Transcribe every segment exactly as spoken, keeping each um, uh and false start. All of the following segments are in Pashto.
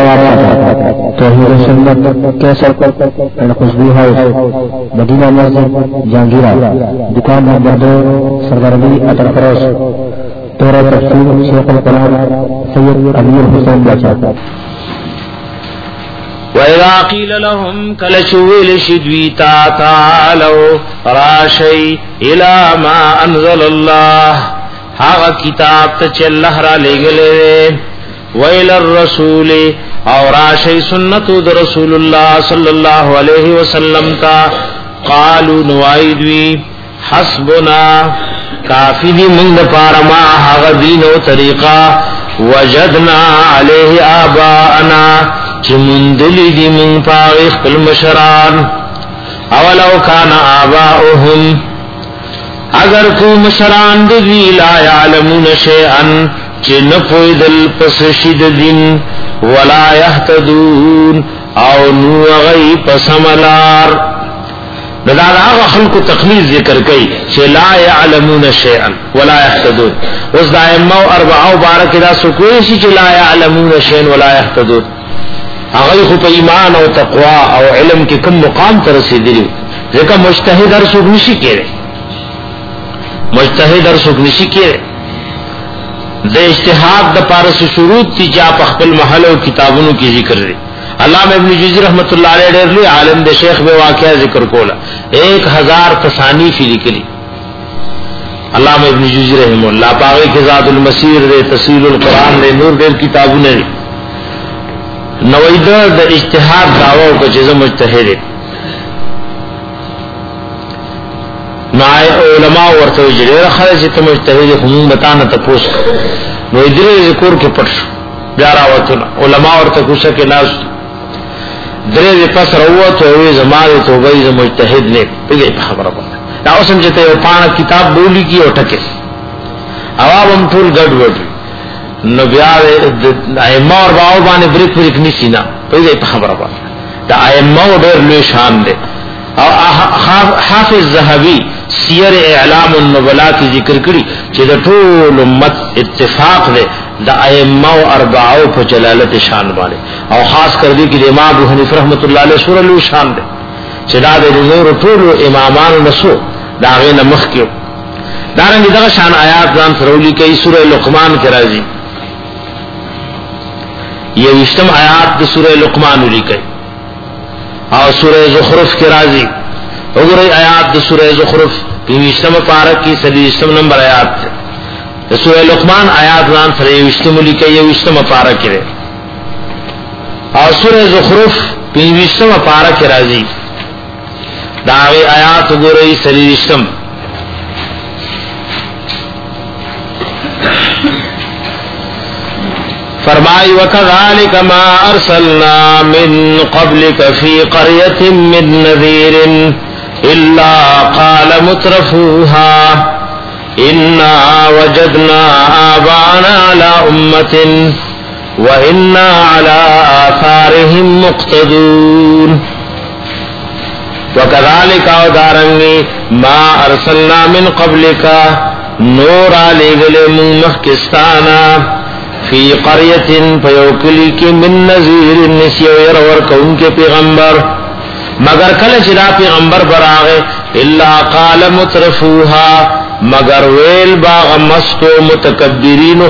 तौहीद सुन्नत कैसर एंड खुशबू हाउस, मदीना मस्जिद, जहांगीरा, दुकान नंबर दो, सरदार अली अतर फरोश, तोरा तफसीर शेखुल कलाम सैयद अमीर हुसैन बाचा। وَإِذَا قِيلَ لَهُمْ كَلَشُوِلِ شِدْوِيْتَا تَعَالَوْا رَاشَيْ إِلَى مَا أَنزَلَ اللَّهُ هَغَ کتاب ته الله را لګلې وَإِلَى الرَّسُولِ او راشي سنت د رسول الله صلی الله علیه وسلم تا قالوا نوایدوی حسبنا کافی دی من پاره ما هغه دین او طریقہ وجدنا علیه آباءنا چې مندلی دی من پاره خپل مشران اولو کان آباؤهم اگر کو مشران دی لا يعلمون شیئا چې نه پویدل پس شید دین ولا يهتدون او نو غي پسملار دغه هغه خلق تقلید ذکر کوي چې لا يعلمون شيئا ولا يهتدون اوس دائمه او اربعه مبارک دا سکوي چې لا يعلمون شيئا ولا يهتدون هغه خو په ایمان او تقوا او علم کې کوم مقام ته رسیدلی ځکه مجتهد هر څوک نشي کېږي مجتهد هر څوک نشي کېږي د اجتهاد د پارس شروط تی جا په خپل محل او کتابونو کې ذکر لري علامہ ابن جوزی رحمت الله علیه ډېر لوی عالم د شیخ به واقعا ذکر کولا ایک ہزار تصانیف لیکلي علامہ ابن جوزی رحمه الله پاوی کې زاد المسیر دے تفسیر القرآن دے نور ډېر کتابونه دي نوید د اجتهاد داوا او چې مجتهد نای علماء ورته جوړه خالص ته مجتهد هم بتانه تپوس نو دې ذکر کې پټ بیا راوته علماء ورته کوڅه کې ناس درې پس راوته وي زماره توبه ز مجتهد نه په خبره ده دا اوسم چې ته پاڼه کتاب بولی کی او ټکه عوام ټول ګډ وډ نو بیا ائمه اور باو باندې بریک بریک نشي نه په خبره ده دا ائمه ډېر لوی شان ده او حافظ ذهبی سیر اعلام النبلاء کی ذکر کړي چې د ټول امت اتفاق ده د ائمه او اربعه په جلالت شان باندې او خاص کر دي کې امام ابو حنیفه رحمۃ اللہ علیہ سور له شان ده چې دا د نور ټول امامان نسو دا غي مخ کې دا رنګ دغه شان آیات ځان سرولی کوي سورہ لقمان کې راځي یہ وشتم آیات د سورہ لقمان لیکي او سورہ زخرف کی راضی وګورئ آیات د سورہ زخرف یوشتم پارک کی سلیشتم نمبر آیات ہے سورہ لقمان آیات نام سره یوشتم لیکي یوشتم پارک کې او سورہ زخرف یوشتم پارک کی راضی دا آیات وګورئ سلیشتم فرمائی وَكَذَلِكَ مَا أَرْسَلْنَا مِن قَبْلِكَ فِي قَرْيَةٍ مِّن نَّذِيرٍ إِلَّا قَالَ مُتْرَفُوهَا إِنَّا وَجَدْنَا آبَاءَنَا عَلَىٰ أُمَّةٍ وَإِنَّا عَلَىٰ آثَارِهِم مُّقْتَدُونَ وَكَذَلِكَ وَدَارَنِّ مَا أَرْسَلْنَا مِن قَبْلِكَ نُورًا لِّغَيْرِ مُخْكِسْتَانَا فی قریت فیوکلی کی من نذیر نسیو ورور کون کے پیغمبر مگر کل چرا پیغمبر براغے الا قال مترفوها مگر ویل باغ مستو متکبرین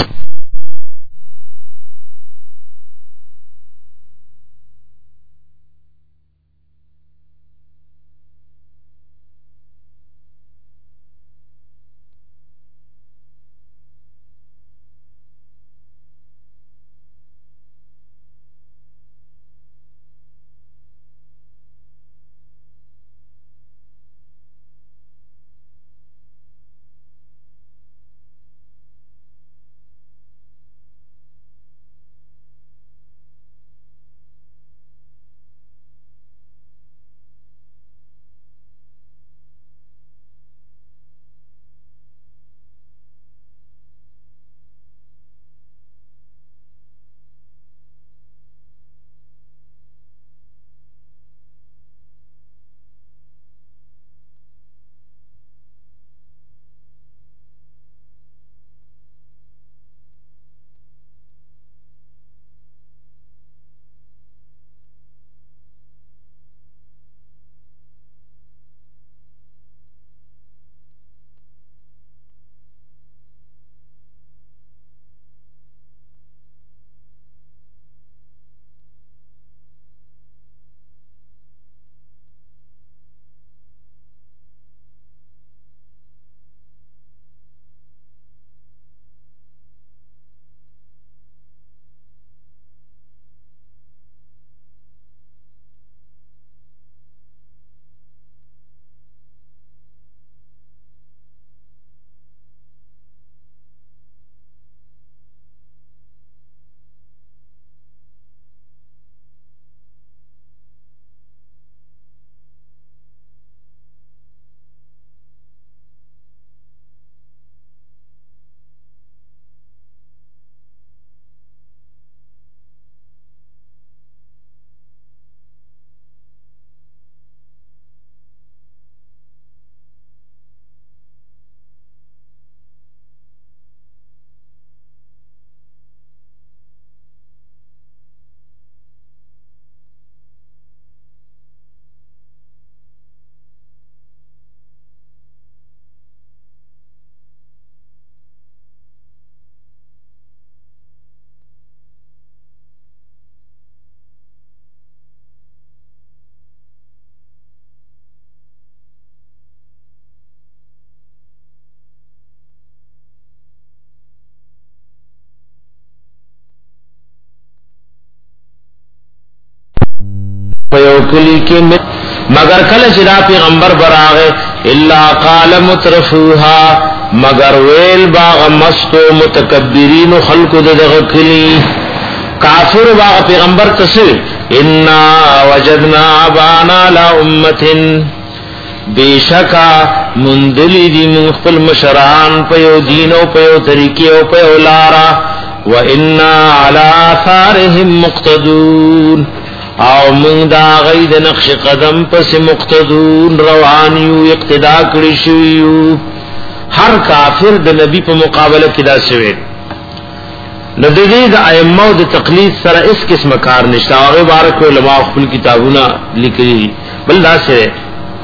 کلی کې مگر کله چې دا پیغمبر براغه الا قال مترفوها مگر ویل باغ مستو متکبرین خلق دغه کلی کافر باغ پیغمبر تسوی ان وجدنا ابانا لا امه بیشکا مندلی دی مخفل مشران پیو دین او پیو طریقی او پیو لارا و انا علی آثارهم مقتدون او من دا غید نقش قدم پس مقتدون روانیو اقتدا کړی شویو هر کافر د نبی په مقابله کې دا شوی نو د دې د ائمه او د تقلید سره اس قسم کار نشته او بارک علماء خپل کتابونه لیکلي بل دا سره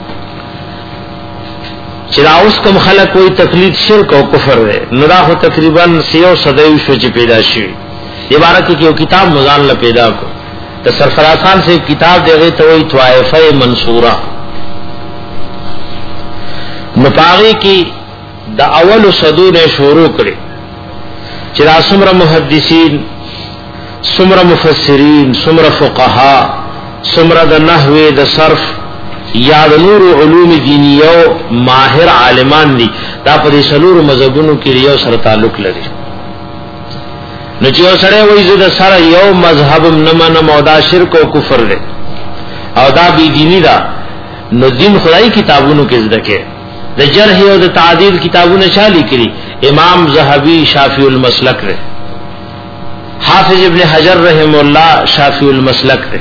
چې اوس کوم خلک کوئی تقلید شرک او کفر دی نو دا خو تقریبا سیو صدیو شو چې پیدا شوی عبارت کې یو کتاب مزان له پیدا کو ته سرفرازان سے کتاب دیغه ته وی طائفه منصوره مپاغي کی دا اول صدور شروع کړي چې دا څومره محدثین څومره مفسرین څومره فقها څومره د نحوی د صرف یا د نور علوم دینیو ماهر عالمان دي دا په سلور مذهبونو کې یو سره تعلق لري نو چې سره وایي زه سره یو مذهب نه منم او دا شرک او کفر دی او دا بی دینی دا نو دین خدای کتابونو کې زده کې د جرح او د تعدیل کتابونه شالي کړي امام زهبی شافعی المسلک دی حافظ ابن حجر رحم الله شافعی المسلک دی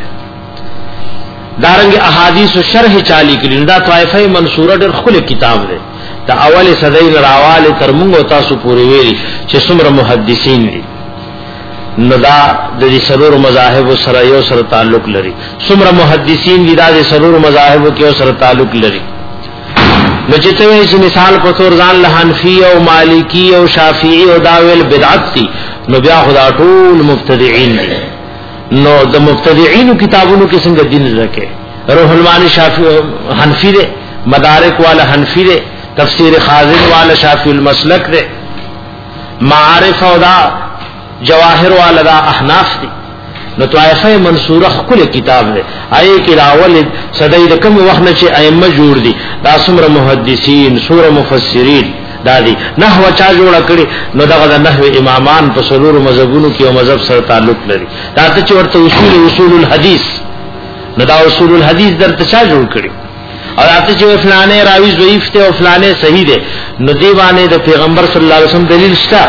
دارنګ احادیث او شرح چالي کړي دا طائفه منصوره ډېر خپل کتاب دی دا اول صدای راواله تر موږ تاسو پوری ویلي چې څومره محدثین دي نو دا د دې سرور مذاهب سره یو سره تعلق لري څومره محدثین دي دا د سرور مذاهب کې یو سره تعلق لري نو چې ته مثال په تور ځان له حنفی او مالکی او شافعی او داویل بدعت دي نو بیا خدا ټول مبتدعين دي نو د مبتدعين کتابونو کې څنګه دین راکې روح المانی شافعی حنفی دے مدارک والا حنفی دے تفسیر خازن والا شافعی المسلک دے معارف او دا جواہر والا دا احناف دی نو طائفه منصوره خپل کتاب دی آی کی راول صدای د کوم وخت نه چې ائمه جوړ دي دا څومره محدثین سوره مفسرین دا دي نحو چا جوړ کړي نو دا د نحو امامان په سلور مذهبونو کې او مذهب سره تعلق لري دا ته ورته اصول اصول الحديث نو دا اصول الحديث درته چا جوړ کړي او راته چې فلانه راوی ضعیف ته او فلانه صحیح ده نو دی باندې د پیغمبر صلی الله علیه وسلم دلیل شته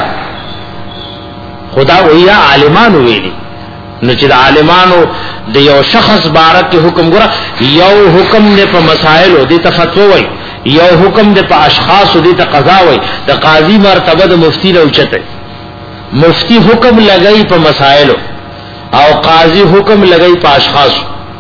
خدا ویا عالمانو ویلي نو چې د عالمانو د یو شخص بارک حکم ګره یو حکم نه په مسائل او د تفتوا وای یو حکم د په اشخاص او د قضا وای د قاضي مرتبه د مفتی له اوچته مفتی حکم لګای په مسائل او قاضي حکم لګای په اشخاص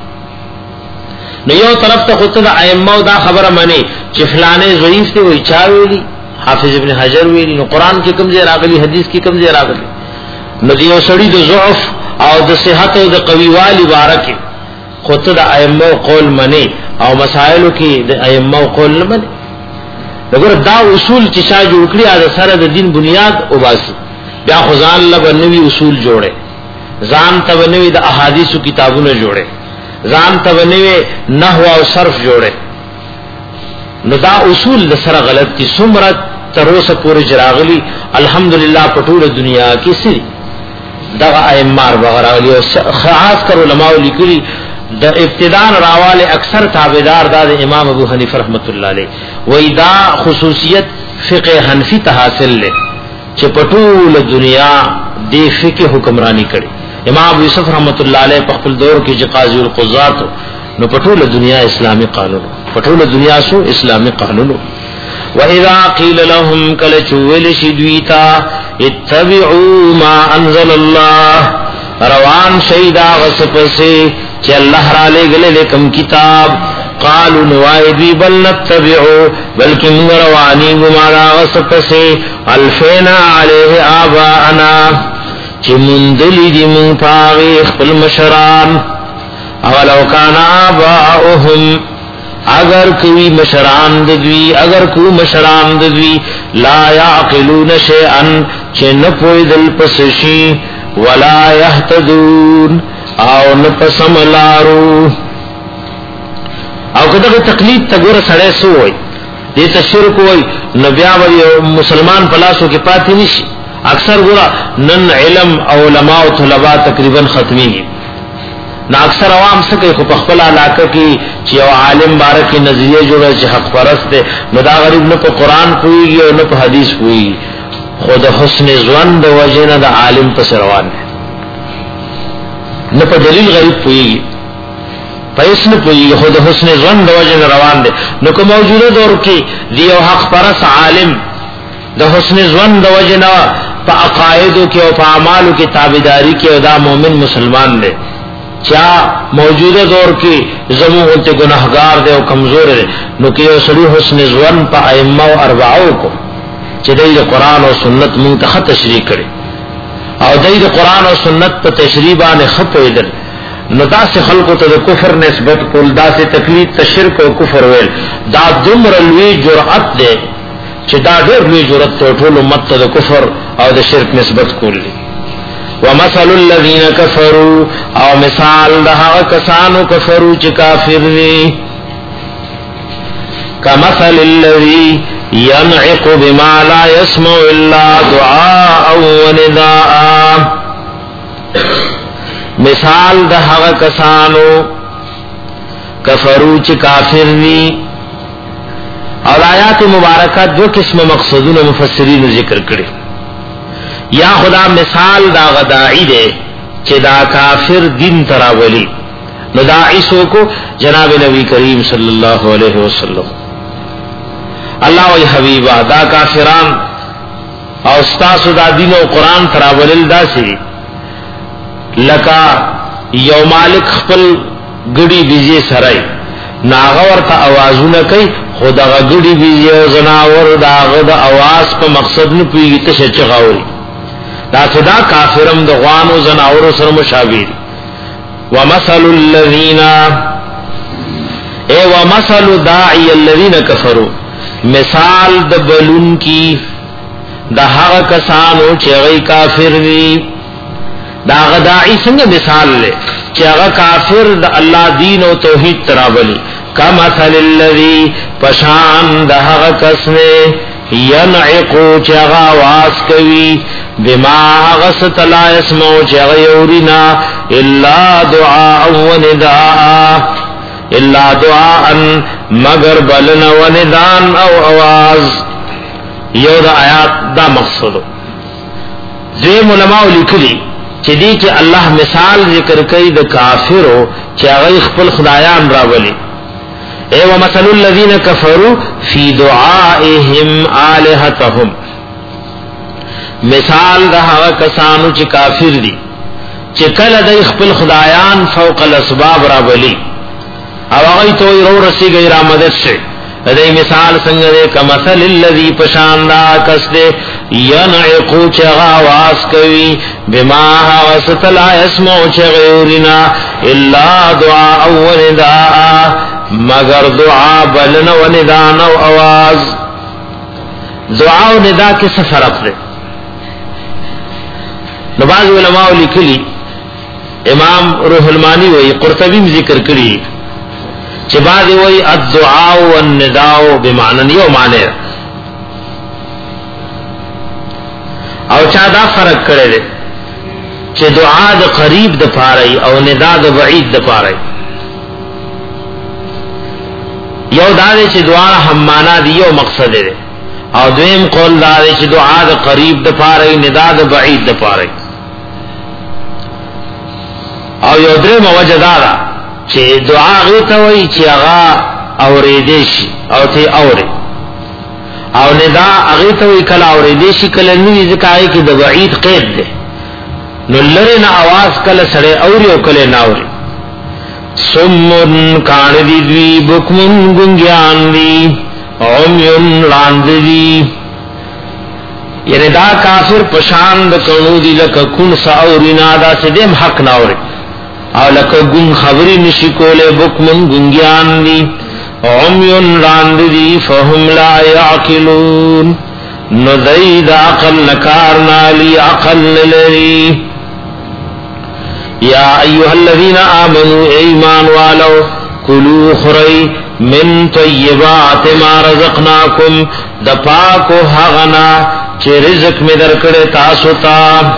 نو یو طرف ته خود د ائمه دا خبره مانی چې فلانه ضعیف دی وای چا ویلی حافظ ابن حجر ویلی نو قران کې کوم ځای راغلی حدیث کې کوم ځای راغلی نو دیو سړی د ضعف او د صحت او د قویوالي بارکه خود د ائمه قول منی او مسائلو کې د ائمه قول نه منی دغه دا اصول چې شا جوړ کړی دا سره د دین بنیاد او باسي بیا خدان له نوی اصول جوړه ځان ته نوی د احادیثو کتابونه جوړه ځان ته نوی نحو او صرف جوړه نو دا اصول د سره غلط کی سمرت تر اوسه پورې جراغلی الحمدلله په ټوله دنیا کې سي دغه ائمه بغرالی او خاص کر علماء لیکلي د ابتداء راواله اکثر تابعدار د امام ابو حنیفه رحمت الله علیه وای دا خصوصیت فقه حنفی ته حاصل لې چې په ټوله دنیا د فقه حکمرانی کړي امام ابو یوسف رحمت الله علیه په خپل دور کې چې قاضی القضات نو په ټوله دنیا اسلامي قانون په ټوله دنیا سو اسلامي قانون وَإِذَا قِيلَ لَهُمْ كَلَّ شِدْوِيتَا اتَّبِعُوا مَا أَنزَلَ اللَّهُ روان شیدا غصپسے چی اللہ را لے گلے لکم کتاب قالوا نوائدی بل نتبعو بلکہ من روانی گمارا غصپسے الفینا علیہ آباءنا چی مندلی دی من پاغی خپل مشران اولو کان آباؤهم اگر کوئی مشران ددوی اگر کو مشران ددوی لا یعقلون شیئا چی نپوی دل پسشی ولا يهتدون او نپسم لارو کداغه تقلید ته ګوره سړی سو وای دې ته شرک وای نو بیا وای مسلمان پلاسو کې پاتې نشي اکثر ګوره نن علم او علماء او طلباء تقریبا ختميږي نا اکثر عوام څه کوي په خپل علاقه کې چې یو عالم بارکی نظریه جوړه چې حق پرست دی نو دا غریب نه په قران پويږي او نه په حدیث پويږي خود حسن ځوان د وجنه د عالم په روان دی نه په دلیل غریب پويږي پیسې نه پويږي خود حسن ځوان د وجنه روان دی نو کوم موجوده دور کې دی او حق پرست عالم د حسن ځوان د وجنه په عقایدو کې او په اعمالو کې تابعداري کې او دا مؤمن مسلمان دی چا موجوده دور کې زموږ ته ګناهګار دی او کمزور دی نو کې یو سړي حسن ځوان په ائمه او اربعو کو چې د قرآن او سنت مونږ ته تشریح کړي او د قرآن او سنت په تشریح باندې خپویدل نو داسې خلقو ته د کفر نسبت کول داسې تقلید ته شرک او کفر ویل دا دومره لوی جرأت دی چې دا ډېر لوی جرأت ته ټول امت ته د کفر او د شرک نسبت کول ومثل الذين كفروا او مثال دها کسانو کفرو چې کافر دي كمثل الذي ينعق بما لا يسمع الا دعاء ونداء مثال دها کسانو کفرو چې کافر دي اور آیات مبارکات دو قسم مقصدون مفسرین ذکر کړي یا خدا مثال دا غدائی دے چې دا کافر دین تراولی نو داعی سو کو جناب نبی کریم صلی اللہ علیہ وسلم اللہ و حبیبہ دا کافران او استاسو دا دین و قرآن تراولل دا سی لکا یو مالک خپل گڑی بیزی سرائی ناغور تا آوازو نکی خدا گڑی بیزی و زناور دا غد آواز پا مقصد نپویگی تشچ غوری دا صدا کافرم د غوانو زناورو سره مشابه ومثل الذين اي ومثل داعي الذين كفروا مثال د بلون کی د هغه کسانو چې غي کافر دي دا غداعي څنګه مثال لې چې هغه کافر د الله دین او توحید تراولي کمثل الذي پشان د هغه کس نه ينعقو چې هغه आवाज کوي بما غست لا يسمع جغيورنا الا دعاء ونداء الا دعاء مگر بلن وندان او आवाज یو دا آیات دا مقصد زی علماء لیکلی چې دی چې الله مثال ذکر کوي د کافرو چې هغه خپل خدایان راولي اے ومثل الذين كفروا في دعائهم الهتهم مثال دا هغه کسانو چې کافر دي چې کله د خپل خدایان فوق الاسباب را بلی او هغه ته ورو رسیږي را مدد شي دې مثال څنګه ده کمثل الذي پشاندا کس دې ينعقو چې आवाज کوي بما وستلا يسمع چې غيرنا الا دعاء ونداء مگر دعا بلن وندان او आवाज دعا او ندا کې څه فرق ده نو بعض علماء لیکلی امام روح المانی وی قرطبی ذکر کړي چې بعض وی الدعاء والنداء بمعنى یو معنی او چا دا فرق کړی دی چې دعا د قریب د پاره او ندا د بعید د پاره یو دا دی چې دعا هم معنا دی یو مقصد دی او دویم قول دا دی چې دعا د قریب د پاره ندا د بعید د پاره او یو درې موجه دا چې دعا غوته وای چې هغه اورېدې شي او ته اورې او ندا هغه ته وای کله اورېدې شي کله نه ځکه کې د بعید قید ده نو لره نه आवाज کله سره اوري او کله نه اوري سمون کان دی دی بکمن گنجان دی عمیون لاند دی یعنی دا کافر پشاند کنو دی لکا کن سا اورینا دا سدیم حق ناوری او لکا گن خبری نشی کولے بکمن گنجان دی عمیون لاند دی فهم لا یعقلون ندید عقل نکار نالی عقل نلری یا ایها الذین آمنوا ایمان والو کلو خری من طیبات ما رزقناکم د پاکو هغنا چې رزق می درکړې تاسو ته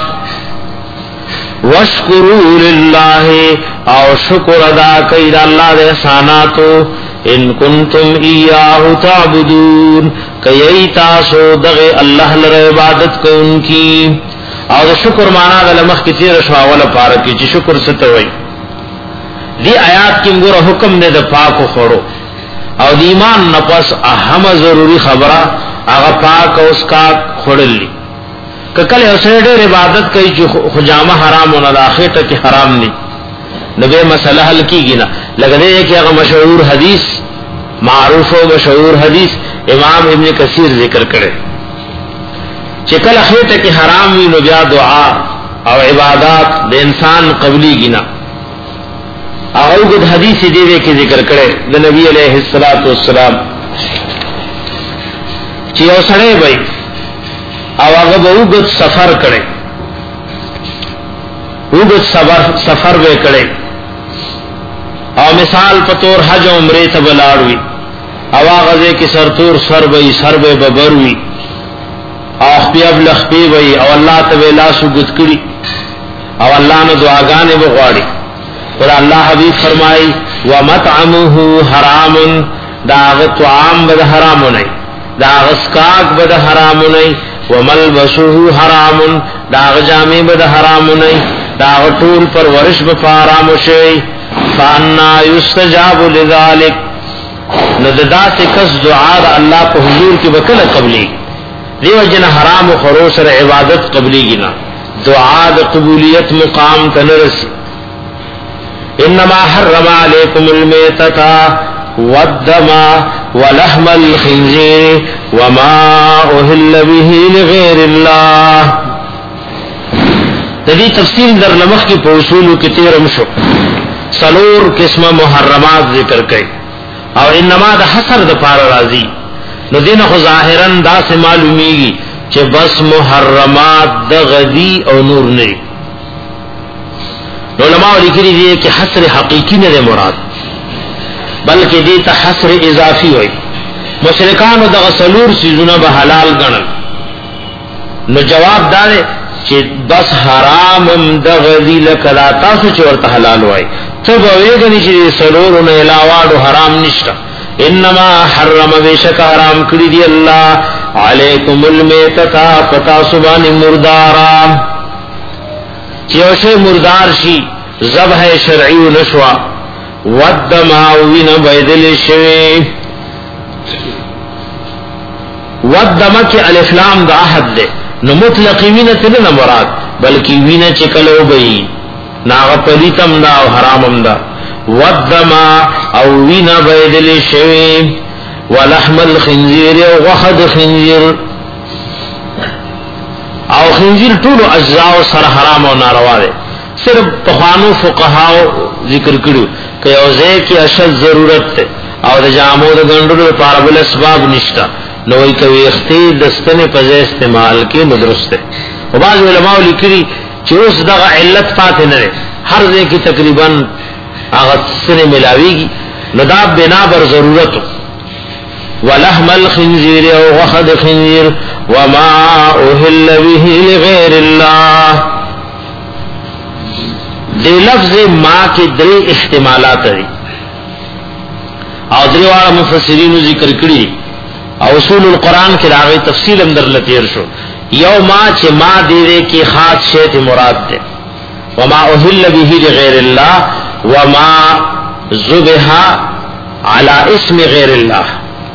واشکروا لله او شکر ادا کړئ د الله د احساناتو ان کنتم ایاه تعبدون کای تاسو دغه الله لپاره عبادت کوونکی او د شکر معنا د لمخ کې تیر شو اوله پاره کې چې شکر څه ته وایي دی آیات کې موږ حکم دې د پاکو خورو او د ایمان نفس اهم ضروری خبره هغه پاک او اس کا خړلې کله اوسه ډېر عبادت کوي چې خجامه حرام او نه اخیټه کې حرام دي نبی مسله حل کیږي نه لګدې کې هغه مشهور حدیث معروف او مشهور حدیث امام ابن کثیر ذکر کړي چې کله اخیټه کې حرام وي نو بیا دعا او عبادت د انسان قبليږي نه او د حدیث دی کې ذکر کړي د نبی علیہ الصلوۃ والسلام چې اوسړې وي او هغه به وګت سفر کړي وګت سفر سفر به کړي او مثال په تور حج او عمره ته بلاړوي او هغه کې سرتور سر به سر به ببروي او خپل لخپي وي او الله ته لاس وګت کړي او الله نو دعاګانې وغواړي اور الله حبیب فرمای ومطعمه حرام دا طعام بد حرام نه دا غسکاک بد حرام نه وملبسه حرام دا جامې بد حرام نه دا ټول پر ورش به حرام شي فانا یستجاب لذلک نذدا سے کس دعا دا الله په حضور کې وکړه قبلي دیو جن حرام او خروش سره عبادت قبلي گنا دعا د قبولیت مقام تنرس انما حرم عليكم الميتة والدم ولحم الخنزير وما أهل به لغير الله تدی تفصیل در لمخ کی پوصولو کی تیرم شو سلور قسم محرمات ذکر کئی او انما دا حسر دا پار رازی نو دین خو ظاہرن دا سے معلومیگی چه بس محرمات دا غدی او نور نئی علماء لکھری دیئے کہ حسر حقیقی نے مراد بلکہ دیتا حسر اضافی ہوئی مشرکان دا سلور سیزونا با حلال گنن نو جواب دارے چې بس حرام دا غذی لکلا تاسو چورت حلال ہوئی تب اویگنی چی سلور نے علاوہ حرام نشتا انما حرم بیشک حرام کری دی اللہ علیکم المیتتا فتاسبان مردارا چیوشے مردار شی ذبح شرعی نشوا ودماوین بیدل شوی ودما کی الافلام دا احد دے نو مطلقی وین تلنا مراد بلکی وین چکلو بئی ناغ پلیتم دا او حرامم دا ودما او وین بیدل شوی ولحم الخنزیر او غخد خنزیر او خنزیر طول اجزاء سر حرام او ناروا دے صرف تخوانو فقہاو ذکر کرو کہ اوزے کی اشد ضرورت تے او دا جامو دا گنڈلو پاربل اسباب نشتا نوئی کوئی اختی دستن پزے استعمال کی مدرستے و بعض علماء لکری چی اس دا علت پاتے نرے ہر دے کی تقریباً آغت سنے ملاوی گی نداب بنا بر ضرورتو ولحم الخنزیر او غخد خنزیر وما اہل به لغیر اللہ دے لفظ ما کے درے احتمالات دی او درے والا مفسرین ذکر کری او اصول القرآن کے راغی تفصیل اندر لتیر شو یو ما چے ما دیرے کی خاص شیط مراد دے وما اہل به لغیر اللہ وما ذبحا علی اسم غیر اللہ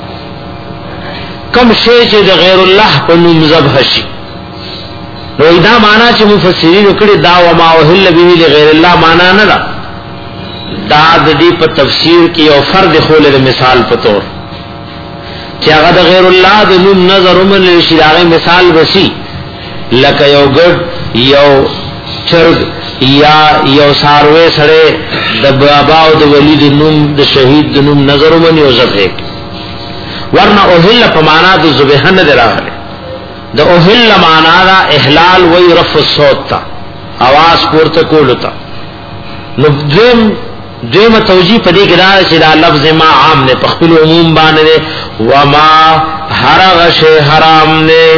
کم شے چے دا غیر اللہ پر نم ذبح شی نو دا مانا چے مفسرین اکڑی دا وما اہل به لغیر اللہ مانا ندا دا دی پا تفسیر کی او فرد خول دا مثال پتور چے اگا دا غیر اللہ دا نم نظر امن لشی دا غیر مثال بسی لکا یو گڑ یو چرگ یا یو ساروے سڑے دا بابا او دا ولی دا نم دا شہید دا نم نظر امن یو ذبح ورنہ اوہل پمانا دا زبحن دا راغلے دا اوہل مانا دا احلال وی رفع الصوت تا آواز پورتا کولتا نو دویم دویمه توجیه په دې کې دا چې دا لفظ ما عام نه په خپل عموم باندې وما هرغه شی حرام نه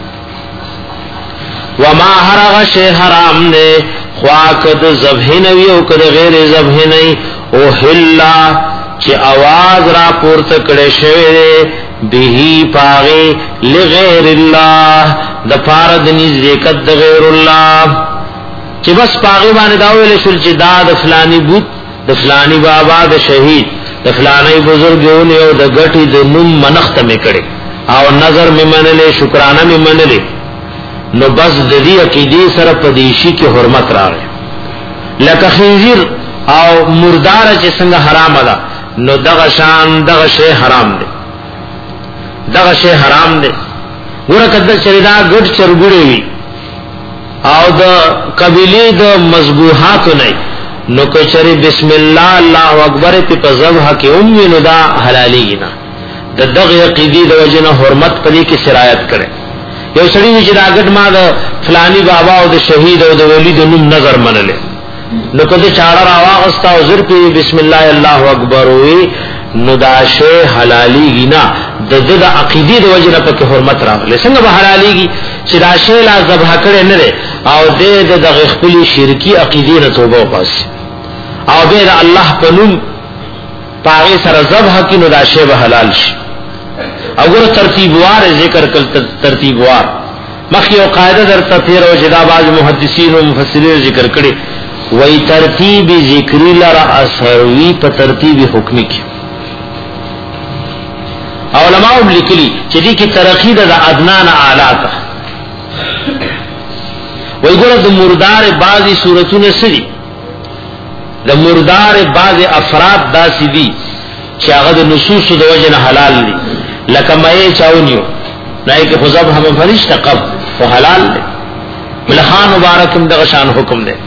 وما هرغه شی حرام نه خواکد ذبح نه وی او کده غیر ذبح نه او حلا چې आवाज را پورته کړي شوی به پاغي لغیر الله د فارد نزدېکت د غیر الله چې بس پاغي باندې دا ویل شول چې دا د فلانی بوت د فلانی بابا د شهید د فلانی بزرګونه او د غټي د نوم منخت مې کړي او نظر مې منلې شکرانه مې منلې نو بس د دې عقیدې سره پدیشي کې حرمت راغی لکه خنزیر او مردار چې څنګه حرام ده نو دغه شان دغه شی حرام دی دغه شی حرام دی ګوره کده چې دا ګډ چرګړې وي او د قبيله د مذبوحات نه نو کچری بسم الله الله اکبر په ذبح کې اوم نو دا حلالي نه د دغه عقیدې د وجنه حرمت پدې کې سرایت کړي یو سړی چې دا ګډ ما د فلانی بابا او د شهید او د ولی د نوم نظر منلې نو کده چاړه راواغستا او زر په بسم الله الله اکبر وی نو دا شی حلالي نه د د عقیدې د وجنه په حرمت راغله څنګه به حلاليږي چې دا شی لا ذبح کړي نه او د د خپل شرکی عقیدې نه توبه وکړي او به الله په نوم پاغه سره ذبح کینو دا شی به حلال شي اگر ترتیب وار ذکر کل ترتیب وار مخی او قاعده در تفسیر او جدا باز محدثین او مفسرین ذکر کړي وای ترتیب ذکری لرا اثروی په ترتیب حکمی کې علماء لیکلي چې دې کې ترقی د ادنان اعلی ته وای ګوره د مردار بعضی صورتونه سړي د مردار بعضی افراد داسې دي چې هغه د نصوص د وجه حلال دي لکه مې چاونیو نه کې خذب هم فرشتہ قب او حلال دي ملخان مبارکم دغه شان حکم دی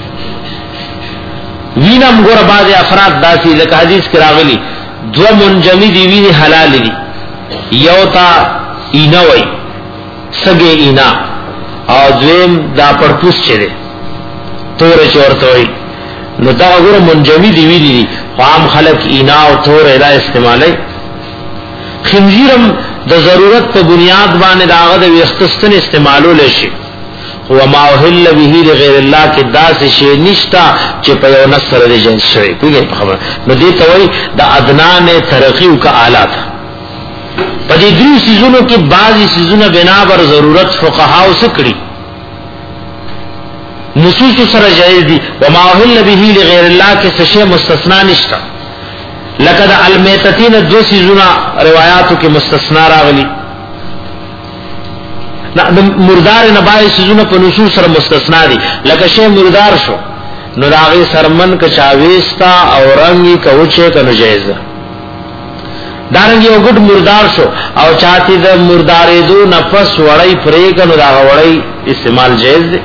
وینم ګوره بعضی افراد داسې لکه حدیث کې راغلي دو منجمی دی ویني حلال دي یو تا اینا وای سګه اینا او دویم دا پړپوس چره تور چورته وای نو دا وګوره منجمی دی ویني دي عام خلق اینا او تور اله استعمالي خنزیرم د ضرورت په بنیاد باندې داغه د وستستن استعمالول شي هو ما اوهل به لغیر الله کې داس شی نشتا چې په یو نصر د جنس شوی پیږي خبره نو دې ته وای د ادنان ترقی او کا آلات په دې درې سيزونو کې بعضي سيزونه بنا بر ضرورت فقهاو سکړي نصوص سره جایز دي و ما اوهل به لغیر الله کې څه شی مستثنا نشتا لکه د المیتتین دو سيزونه روایتو کې مستثنا راغلي د مردار نه بای سيزونه په نصوص سره مستثنا دي لکه شی مردار شو نو راغي سرمن ک چاويستا او رنگي کوچه کنه جایز دارنګ یو ګډ مردار شو او چاته د مردارې دو نفس وړای پرې کنه دا وړای استعمال جایز دي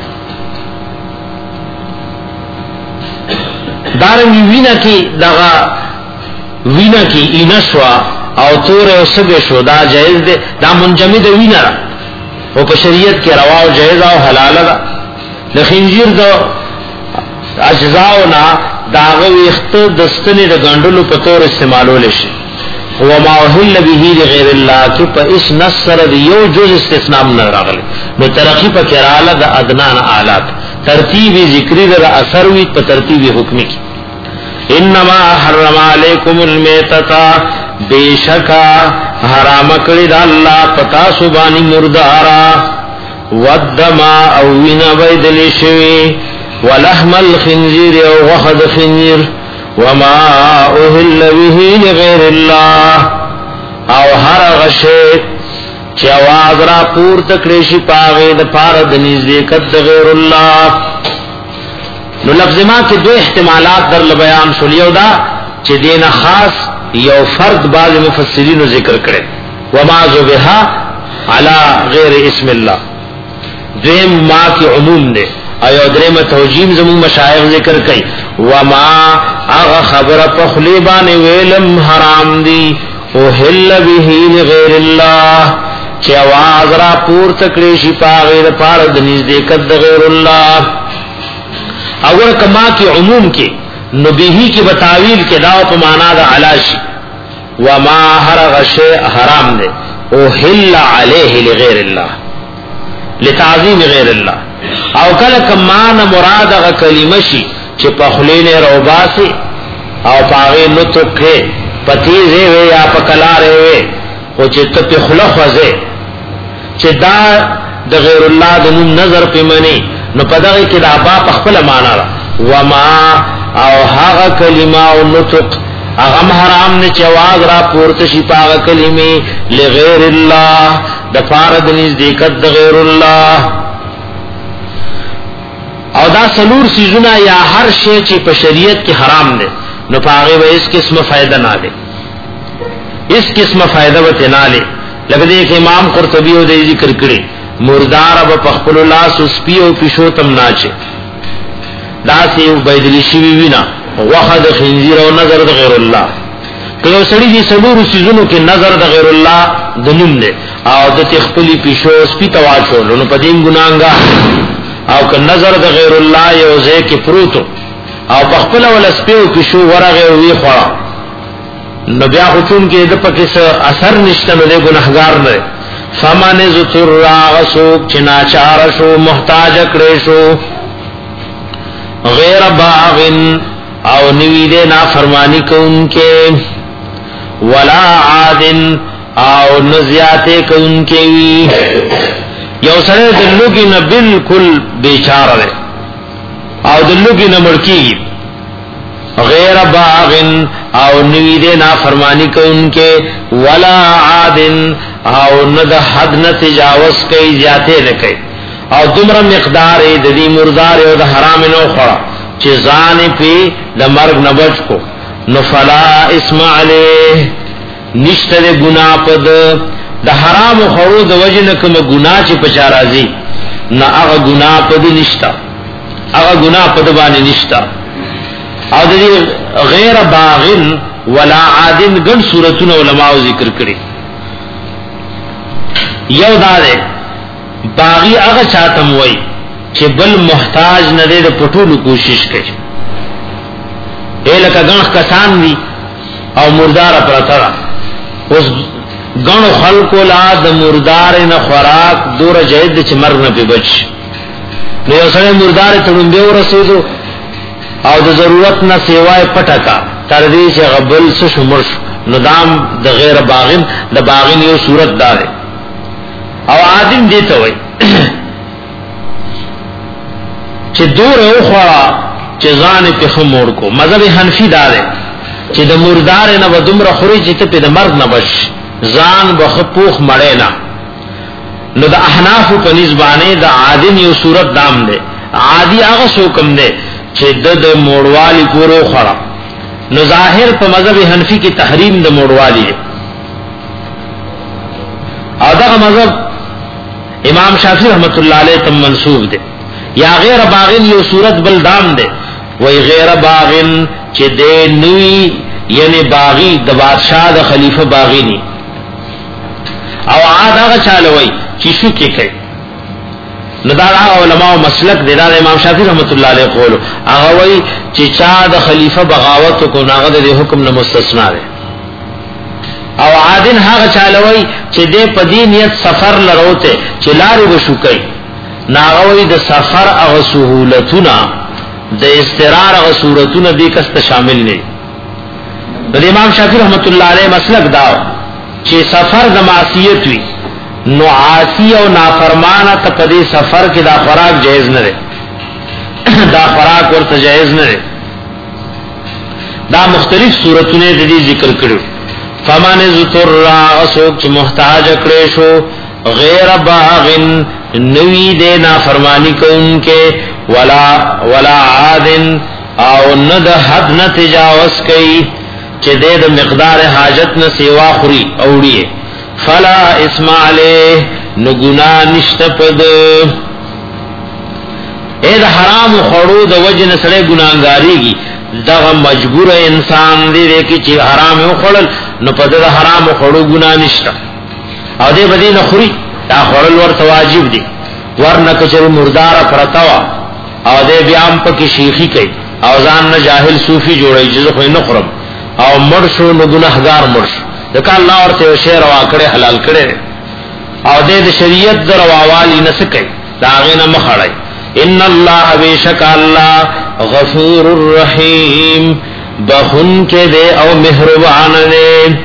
دارنګ وینا کی دغه وینا کی اینشوا او تور او سګه شو دا جایز دي دا منجمد وینا او په شریعت کې روا او جایز او حلال ده د خنزیر د اجزاءنا داغه وخت دستنې د غندلو په تور استعمالول شي هو ما اوهل به لغیر الله چې په اس نصر د یو جز استثناء نه راغلی نو ترقی په کراله د ادنان آلات ترتیب ذکری د اثر وی په ترتیب حکمی کې انما حرم علیکم المیتۃ بیشکا حرام کړی دا الله پتا سبانی مردارا ودما او وینا بيدل شوی ولحم الخنزير او وخد خنزير وما اوهل به لغیر الله او هر غشی چې आवाज را پور تکړی شي پاغه د پاره د نزدېکت د غیر الله نو لفظ ما کې دوه احتمالات در بیان شول یو دا چې دینه خاص یو فرد بعض مفسرین ذکر کړي وما ذبها على غیر اسم الله دیم ما کی عموم دے ایو دریم توجیم زمون مشایخ ذکر کئی وما اغا خبر پخلیبان ویلم حرام دی اوحل به لغیر اللہ چه آواز را پور تکریشی پاغیر پارد نزدیکت غیر اللہ اگر کما کی عموم کی نبیہی کی بتاویل کے داو پا مانا دا علاشی وما حرغ شیء حرام دے اوحل علیہ لغیر اللہ لتعظیم غیر اللہ او کل کمان مراد اغا کلمشی چی پخلین روباسی او پاغی نتکے پتیزے وے یا پکلارے وے او چی تپی خلق وزے چی دا دا غیر اللہ دنم نظر پی منی نو پدغی کی دا با پخپل مانا را وما او حاغ کلمہ او نتک اغم حرام نے چواز را پورتشی پاغ کلمی لغیر اللہ دفارد نزدیکت دا غیر اللہ او دا سلور سیزونا یا ہر شے چی پا شریعت کی حرام دے نو پاغی با اس قسم فائدہ نہ لے اس قسم فائدہ با نہ لے لگا دیکھ امام قرطبی ہو دے ذکر کرے مردار با پخپل اللہ سسپی و پشو تم ناچے دا سی بیدلی شوی وینا وخد خنزیر و نظر دا غیر اللہ کہ یو سڑی دی سلور سیزونو کی نظر دا غیر اللہ دنم دے او دا تخپلی پیشو سپی تواشو لنو پا دیم گناہنگا او کہ نظر دا غیر اللہ یو زے کی پروتو او پخپلا والا سپی و پیشو ورغی وی خورا نو بیا خچون کی دا پا کس اثر نشتا نو دے گناہگار نرے فمن زتر راغسوک چناچارشو محتاج اکڑیشو غیر باغن او نویدے نا فرمانی کو ان کے ولا عادن او نزیاتے کو ان کے وی یو سرے دلو کی نا بالکل بیچار رہے او دلو کی نا مڑکی غیر باغن او نویدے نا فرمانی کو ان کے ولا عادن او ند حد نا تجاوز کئی زیادے نکئی او دمر مقدار د دې مردار او د حرام نو خورا چې ځان پی د مرګ نه بچ کو نو فلا اسم علیه نشته ګناه پد د حرام خورو د وجنه کوم ګناه چې پچا راځي نه هغه ګناه پد نشتا هغه ګناه پد باندې نشتا او د غیر باغن ولا عادن ګن سورتونه علماء ذکر کړي یو داده باغی اغا چاہتم وئی چه بل محتاج ندے دا پٹولو کوشش کئی اے لکا گنخ کسان دی او مردار پرترا اس گنو خلقو لا دا مردار نا خوراک دور جہد چه مرگ نا پی بچ نو یو سڑے مردار تڑنبے و رسیدو او دا ضرورت نا سیوائے پٹکا تردی چه غبل سشو مرش نو دام دا غیر باغن دا باغن یو صورت دارے او عادم دیتا ہوئی چه دور او خورا چه زان پی خمور کو مذہب حنفی دارے چه دا مردار نا و دمر خوری چه تا پی دا مرد نبش زان بخپوخ مڑینا نو دا احنافو پا نزبانے دا عادم یو صورت دام دے عادی آغا سوکم دے چه دا دا موڑوالی پورو خورا نو ظاہر پا مذہب حنفی کی تحریم دا موڑوالی ہے او دا مذہب امام شافعی رحمت اللہ علیہ تم منصوب دے یا غیر باغن یو صورت بلدام دے وی غیر باغن چے دے نوی یعنی باغی دا بادشاہ دا خلیفہ باغی نی او عاد آغا چالوئی چیشو کی کئی ندار آغا علماء مسلک دے دا امام شافعی رحمت اللہ علیہ قولو آغا وی چی چاہ دا خلیفہ بغاوتو کو ناغا دے حکم نمستثنا دے او عادن هغه چالوي چې د پدینیت سفر لروته چې لارې وشوکي ناغوي د سفر او سہولتونه د استقرار او صورتونه دې کست شامل نه د امام شافعی رحمت الله علیه مسلک دا چې سفر د معصیت وي نو عاصی او نافرمانه ته په دې سفر کې دا خوراک جایز نه ده دا خوراک ورته جایز نه ده دا مختلف صورتونه د دې ذکر کړو فمن ذکر اسوک چ محتاج کړي شو غیر باغن نوی دے نا فرمانی کو ان کے ولا ولا عادن او ند حد نہ تجاوز کئی چ دے د مقدار حاجت نہ سیوا خری اوڑی فلا اسم علیہ نو گناہ نشت پد اے د حرام خورو د وجن سره گناہگاری کی دا مجبور انسان دی دے کی چی حرام او خورل نو پد دا حرام خورو گناہ نشتا او دے بدی نہ خری دا خورل ور واجب دی ورنہ کچر مردار پرتاوا او دے بیام پا کی شیخی کئی او ځان نه جاهل صوفي جوړي چې خو نه خورم او مرشو نو ګناهګار مرشو ځکه الله ورته شی روا کړي حلال کړي او د شریعت درواوالي نه سکي داغه نه مخړای ان الله بیشک الله غفور الرحیم بخن کې دے او مهربان دے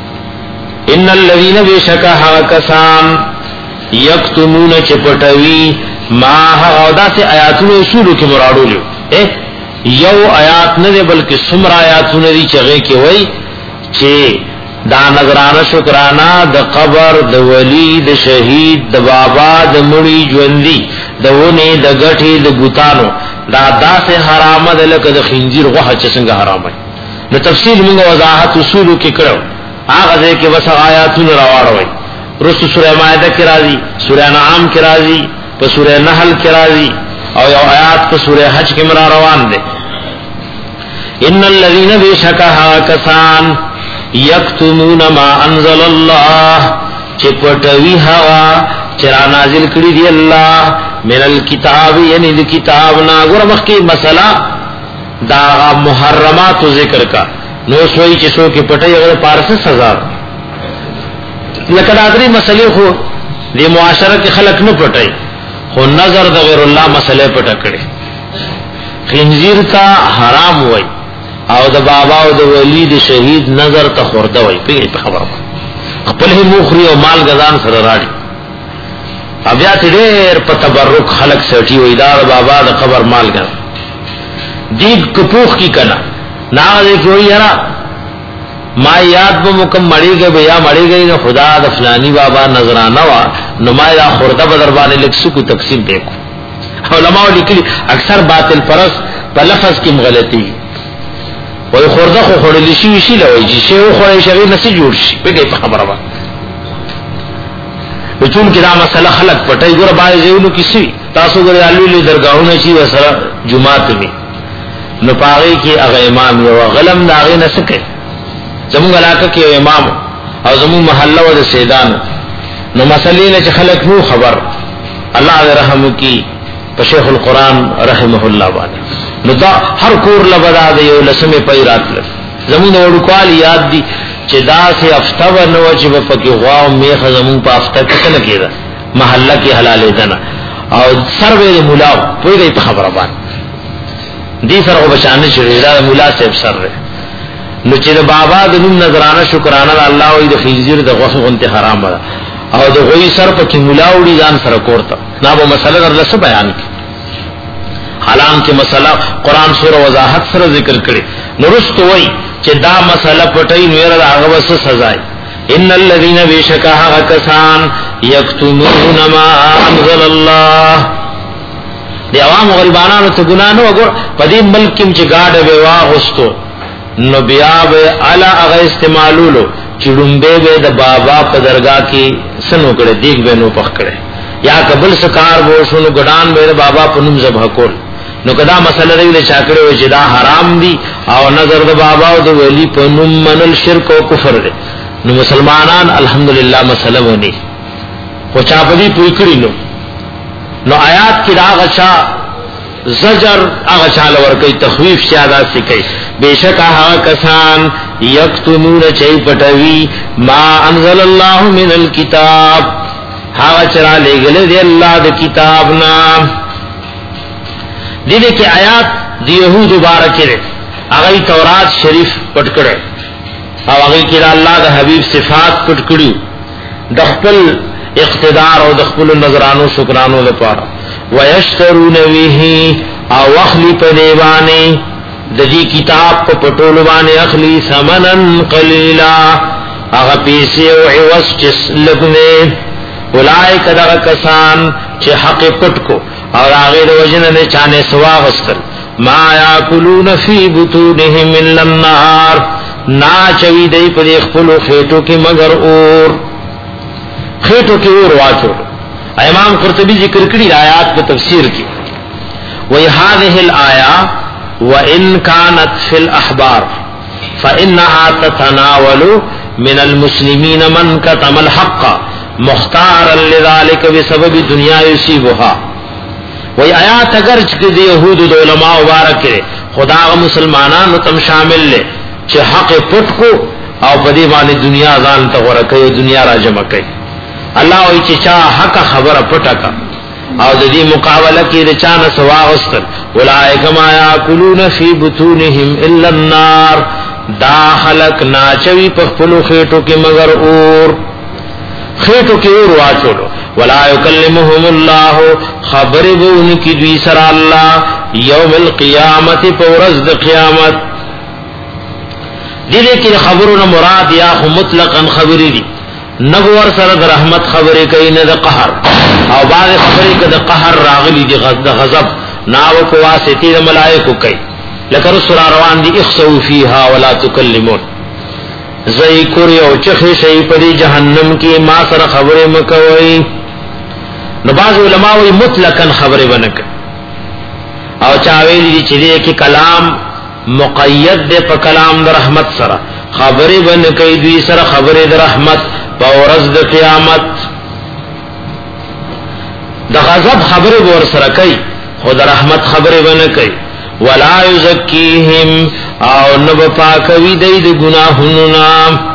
ان الذين بیشک حقسان یکتمون چپټوي ما هغه سے آیاتونو اصول کې مرادولو اے یو آیات نه بلکې څومره آیاتونه دي چې هغه کې وای چې دا نظرانه شکرانه د قبر د ولی د شهید د بابا د مړي ژوندۍ د ونه د غټي د ګوتانو دا داسې حرامه ده لکه د خنزیر غوښه چې څنګه حرامه نو تفصیل موږ وضاحت اصول کې کړو هغه ځکه وس آیاتونه راوړوي رسو سوره مائده کې راځي سوره انعام کې راځي په سوره نحل کې راځي او یو آیات په سوره حج کې مرا روان دي ان الذين بشکها کسان یکتمون ما انزل الله چپټوي هوا چرا نازل کړی دی الله من الكتاب یعنی د کتاب نا ګور مخکې مسله دا محرمات ذکر کا نو سوئی چې سو کې پټي هغه پارسه سزا لکه دا درې مسلې خو د معاشره کې خلق نه پټي خو نظر د غیر الله مسلې پټه کړي خنزیر تا حرام وای او د بابا او د ولی د شهید نظر ته خورده وای په خبره خپل هی مخري او مال غزان سره راړي بیا ډېر په تبرک خلق سټي وای دا بابا د قبر مال غا دیګ کپوخ کی کنا ناغه کوئی یرا ما یاد به مکم مړیږي بیا مړیږي نو خدا د فلانی بابا نظرانه وا نو ما دا خورده بدر باندې لکسو کو تقسیم دیکھو علماء لیکلي اکثر باطل پرس په لفظ کې غلطي وای خورده خو خورل شي شي لوي چې شی خو شي نسی جوړ شي په خبره وا چون کې دا مسله خلق پټي ګور باندې زیونو کیسي تاسو ګور علوي درگاہونه شي وسره جمعات می نو پاره کې هغه امام یو غلم داغه نسکه زموږ علاقه کې امام او زموږ محله و د سیدان نو مسلې نه چې خلق نو خبر الله رحم کی په شیخ القران رحمه الله باندې نو دا هر کور لبدا دی یو لسمه پای راتل زموږ وړو کال یاد دي چې دا سه افتو نو چې په کې غواو میخ زموږ په افته کې نه کېده محله کې حلال ده او سروې مولا په دې په خبره باندې دې سره وبچانه شوی دا مولا صاحب سره نو چې بابا د نوم نظرانه شکرانه الله او د خنزیر د غوښه غنته حرام ده او د غوي سر په کې مولا وړي ځان سره کوړه دا به مسله در څه بیان کی حالان کې مسله قران سوره وضاحت سره ذکر کړي نورست وای چې دا مسله پټي نور هغه وس سزا ان الذين بشکها کسان یکتمون ما انزل الله دی عوام غریبانو ته ګنا نه وګور په دې ملک کې چې گاډه به واغستو نو بیا به الا هغه استعمالولو چړمبه به د بابا په درگاه کې سنو کړه دیګ به نو پخ کړه یا قبل سکار وو شنو ګډان به بابا په نوم ذبح کول نو کدا مسله دی چې کړه چې دا حرام دي او نظر د بابا او د ولی په نوم منل شرک او کفر دي نو مسلمانان الحمدلله مسله ونی خو چا په دې پوي کړی نو نو آیات کې دا غچا زجر هغه چاله ور کوي تخویف شاده سکی بیشک هغه کسان یکتمون چي پټوي ما انزل الله من الكتاب هغه چرا لګل دی الله د کتاب نام دې کې آیات د يهود مبارک لري هغه تورات شریف پټ کړي او هغه کې الله د حبيب صفات پټ کړي د خپل اقتدار او د خپل نظرانو شکرانو لپاره ويشترون به او اخلی په دیوانه د دې کتاب په پټولو باندې اخلی ثمنن قليلا هغه پیسې او عوض چې لګنه اولائک دغه کسان چې حق پټ کو او هغه د وجنه نه چانه سوا وستل ما یاکلون فی بطونهم الا النار نا چوي دی په خپل خېټو کې مگر اور خېټو کې اور واچو امام قرطبی ذکر کړی آیات په تفسیر کې وی هذه الايه وان كانت في الاحبار فانها تتناول من المسلمين من كتم الحق مختارا لذلك بسبب دنيا يصيبها وی آیات اگر چې د يهودو د علماء مبارک خدا مسلمانانو تم شامل لے چې حق پټ کو او په دې باندې دنیا ځان ته ورکه دنیا را جمع کوي الله وی چې چا حق خبره پټه کا او د دې مقابله کې د چا نه سوا واستل اولئک ما یاکلون فی بطونهم الا النار دا خلق ناچوي په خپل خېټو کې مگر اور خېټو کې اور واچولو ولا یکلمهم الله خبرون کی دوی سره الله یوم القیامت پورز د قیامت دې کې خبرونه مراد یا مطلقاً خبرې دي نګور سره د رحمت خبرې کوي نه د قهر او بعض خبرې کې د قهر راغلي دي غضب غضب ناو کو واسطه د ملائکه کوي لکه رسول روان دي اخسو فیها ولا تکلمون زئی کور یو چخه شي په جهنم کې ما سره خبرې مکوي نو بعض علماء وی مطلقاً خبرې ونک او چاوي دي چې دې کې کلام مقید دے پا کلام در رحمت سره خبری بن کئی دوی سره خبری در رحمت پا ورز در قیامت دا غضب خبری بور سره کئی خود رحمت خبری بن کئی ولا یزکیهم او نب پاکوی دی دی گناہننا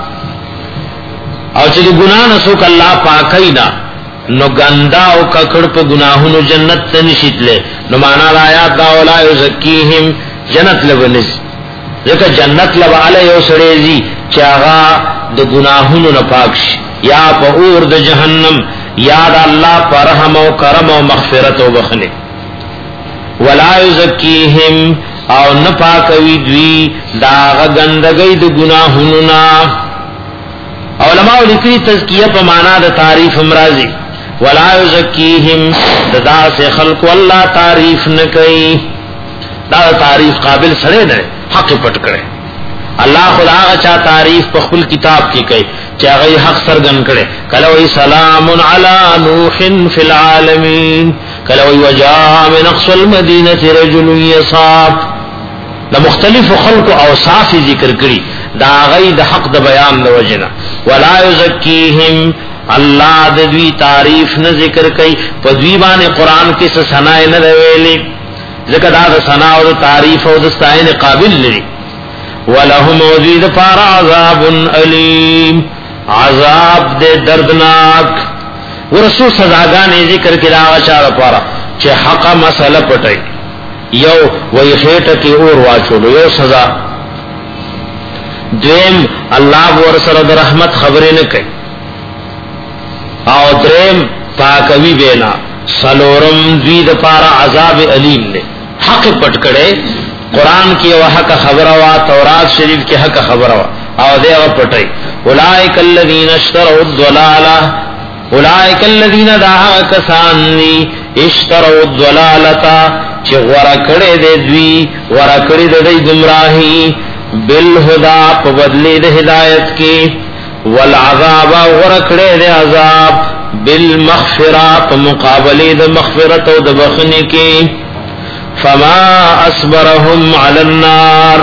او چلی گناہ نسوک اللہ پاکی نا نو گندا او ککڑ پا گناہنو جنت تنشید لے نو مانا آیات دا ولا یزکیهم جنت لبنز ځکه جنت لب علی یو سړیږي چې هغه د ګناهونو نه پاک شي یا په اور د جهنم یا د الله پر رحم او کرم او مغفرت او بخنه ولا یزکیهم او نه پاکوي دوی دا غندګۍ د ګناهونو نه علماء لیکي تزکیه په معنا د تعریف امراضی ولا یزکیهم ددا سے خلق والله تعریف نه کوي دا تعریف قابل سره نه حق پټ کړي الله خدا غا تعریف په خپل کتاب کې کوي چې هغه حق سرګن کړي کله وی سلام علی نوح فی العالمین کله وی وجاء من اقصى المدینه رجل یصاب د مختلف خلق او اوصاف ذکر کړي دا غي د حق د بیان د وجنه ولا یزکیهم الله د دوی تعریف نه ذکر کوي په دوی باندې قران کې څه ثنا نه ویلي ذکر دا ثنا او تعریف او دستاین قابل لري ولهم وزید فار عذاب علیم عذاب دے دردناک ورسو سزاګانې ذکر کړه اشاره پاره چې حق مسله پټي یو وی خېټه کې اور واچولو یو سزا دیم الله ورسره د رحمت خبرې نه کوي او دریم پاکوي بینا سلورم دوی د پاره عذاب علیم نے حق پټ کړي قران کی او حق خبر وا تورات شریف کی حق خبر وا او دے او پټي اولائک الذین اشتروا الضلاله اولائک الذین دعا کسانی اشتروا الضلالتا چې ورا کړي دې دوی ورا کړي دې گمراهی بالهدى په بدلی د هدایت کې والعذاب ورا کړي دې عذاب بالمغفرات مقابله د مغفرت او د بخنه کې فما اصبرهم على النار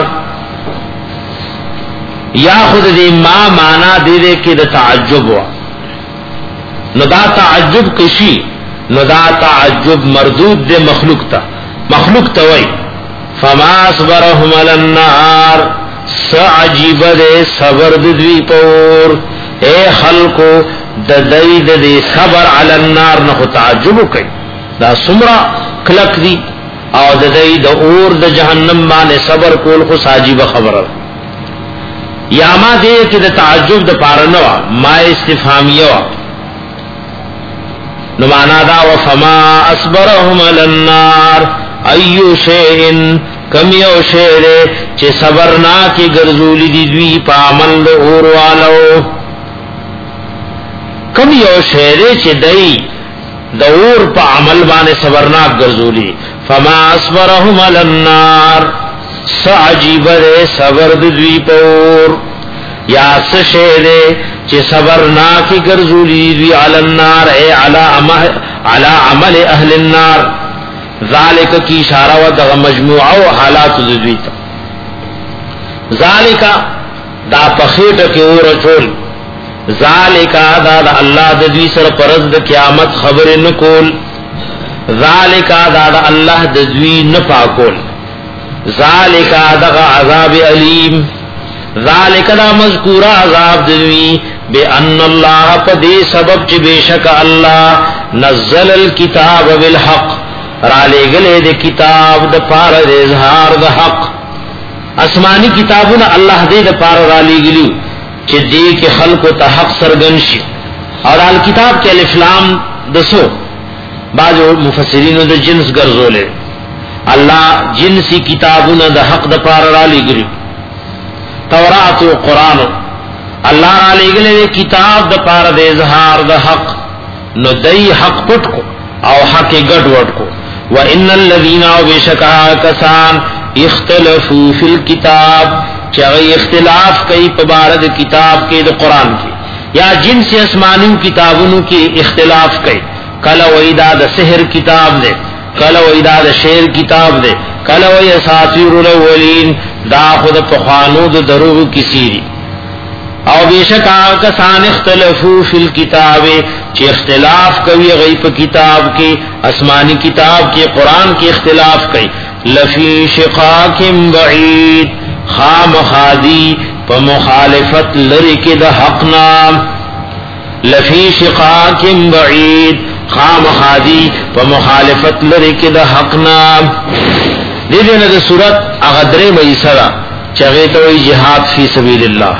یا خود دې ما معنا دې دې کې د تعجب وا نو دا تعجب کشي نو دا تعجب مردود دې مخلوق ته مخلوق ته وای فما اصبرهم على النار سعجب دې صبر دې پور اے خلقو د دې د صبر علی النار نه تعجب کوي دا سمرا کلک دی او د دې د اور د جهنم باندې صبر کول خو ساجيبه خبره یا ما دې کې د تعجب د پارنو ما استفهامیه نو معنا دا وفما اصبرهم علی النار ایو شیء کم یو شیء چې صبر نا کې ګرځولې دي دوی په عمل د اور والو کم یو شیره چې دای دور په عمل باندې صبرناک ګرځولي فما اصبرهم علی النار سعجب صبر دوی پور یا سشیره چې صبرناک ګرځولي دوی علی النار ای علی عمل علی عمل اهل النار ذالک کی اشاره و د مجموعه او حالات دوی ته ذالک دا پخېټه کې اور چول ذالک دا, دا الله د دې سره پرز د قیامت خبر نکول ذالک دا الله د دوی نه پاکول، ذالک دا عذاب علیم، ذالک دا مذکور عذاب دوی بان الله پدې سبب چې بشک الله نزل الكتاب بالحق را لګلې د کتاب د پاره د اظهار د حق. آسمانی کتابونه الله دې د پاره را لګلي چې دې کې خلق ته حق سرګن شي. اور الکتاب کې الف لام دسو بعض مفسرین د جنس ګرځولې، الله جنسی کتابونه د حق د پاره را لګلي. تورات او قران الله را لګلې کتاب د پاره د اظهار د حق، نو دای حق پټ کو او حق ګډ وډ کو. وان الذين وبشکا کسان اختلافو فی الكتاب چاہے اختلاف کئی پبارد کتاب کے د قرآن کی یا جن سے اسمانی کتابوں کی اختلاف کئی، کل ویدا د سحر کتاب دے، کل ویدا د شعر کتاب دے، کل وی اساطیر الاولین دا خود پخوانو د دروغ کسی دی. او بیشک آن کسان اختلافو فی الکتاب چی اختلاف کوي غیب کتاب کی، اسمانی کتاب کی، قرآن کی اختلاف کئی، لفی شقاق بعید خام خادی پا مخالفت لرک دا حق نام، لفی شقاق بعید خام خادی پا مخالفت لرک دا حق نام. دیدینا دا صورت اغدر میسرہ چغیتوی جہاد فی سبیل اللہ،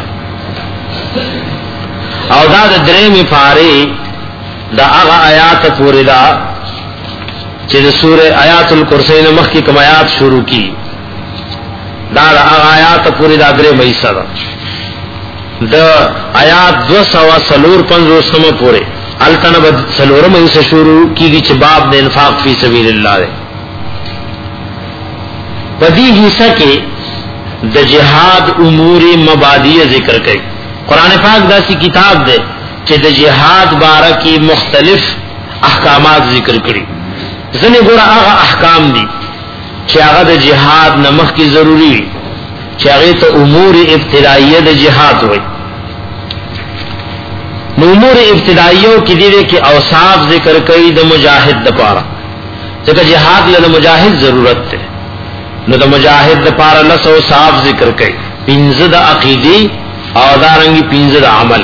او دا دا درمی پاری دا اغا آیات پوری دا چی دا سور آیات الکرسین مخ کی کم آیات شروع کی، دا دا اغا آیات پوری دا درمی ایسا دا دا آیات دو سوا سلور پنزو سم پوری علتنا با سلورم ایسا شروع کی گی چی باب دا انفاق فی سبیل اللہ دے. بدی حصہ کے دا جہاد امور مبادی ذکر کئی. قرآن پاک دا سی کتاب دے چی دا جہاد بارہ کی مختلف احکامات ذکر کری. زنی گورا آغا احکام دی چی آغا دا جہاد نمخ کی ضروری وی، چی آغا تا امور ابتدائیہ دا جہاد ہوئی. نو امور ابتدائیوں کی دیدے کی اوصاف ذکر کئی دا مجاہد دا پارا، ذکر جہاد لدا مجاہد ضرورت تے، نو دا مجاہد دا پارا لس اوصاف ذکر کئی، پینزد عقیدی او دارنگی پینزد عمل.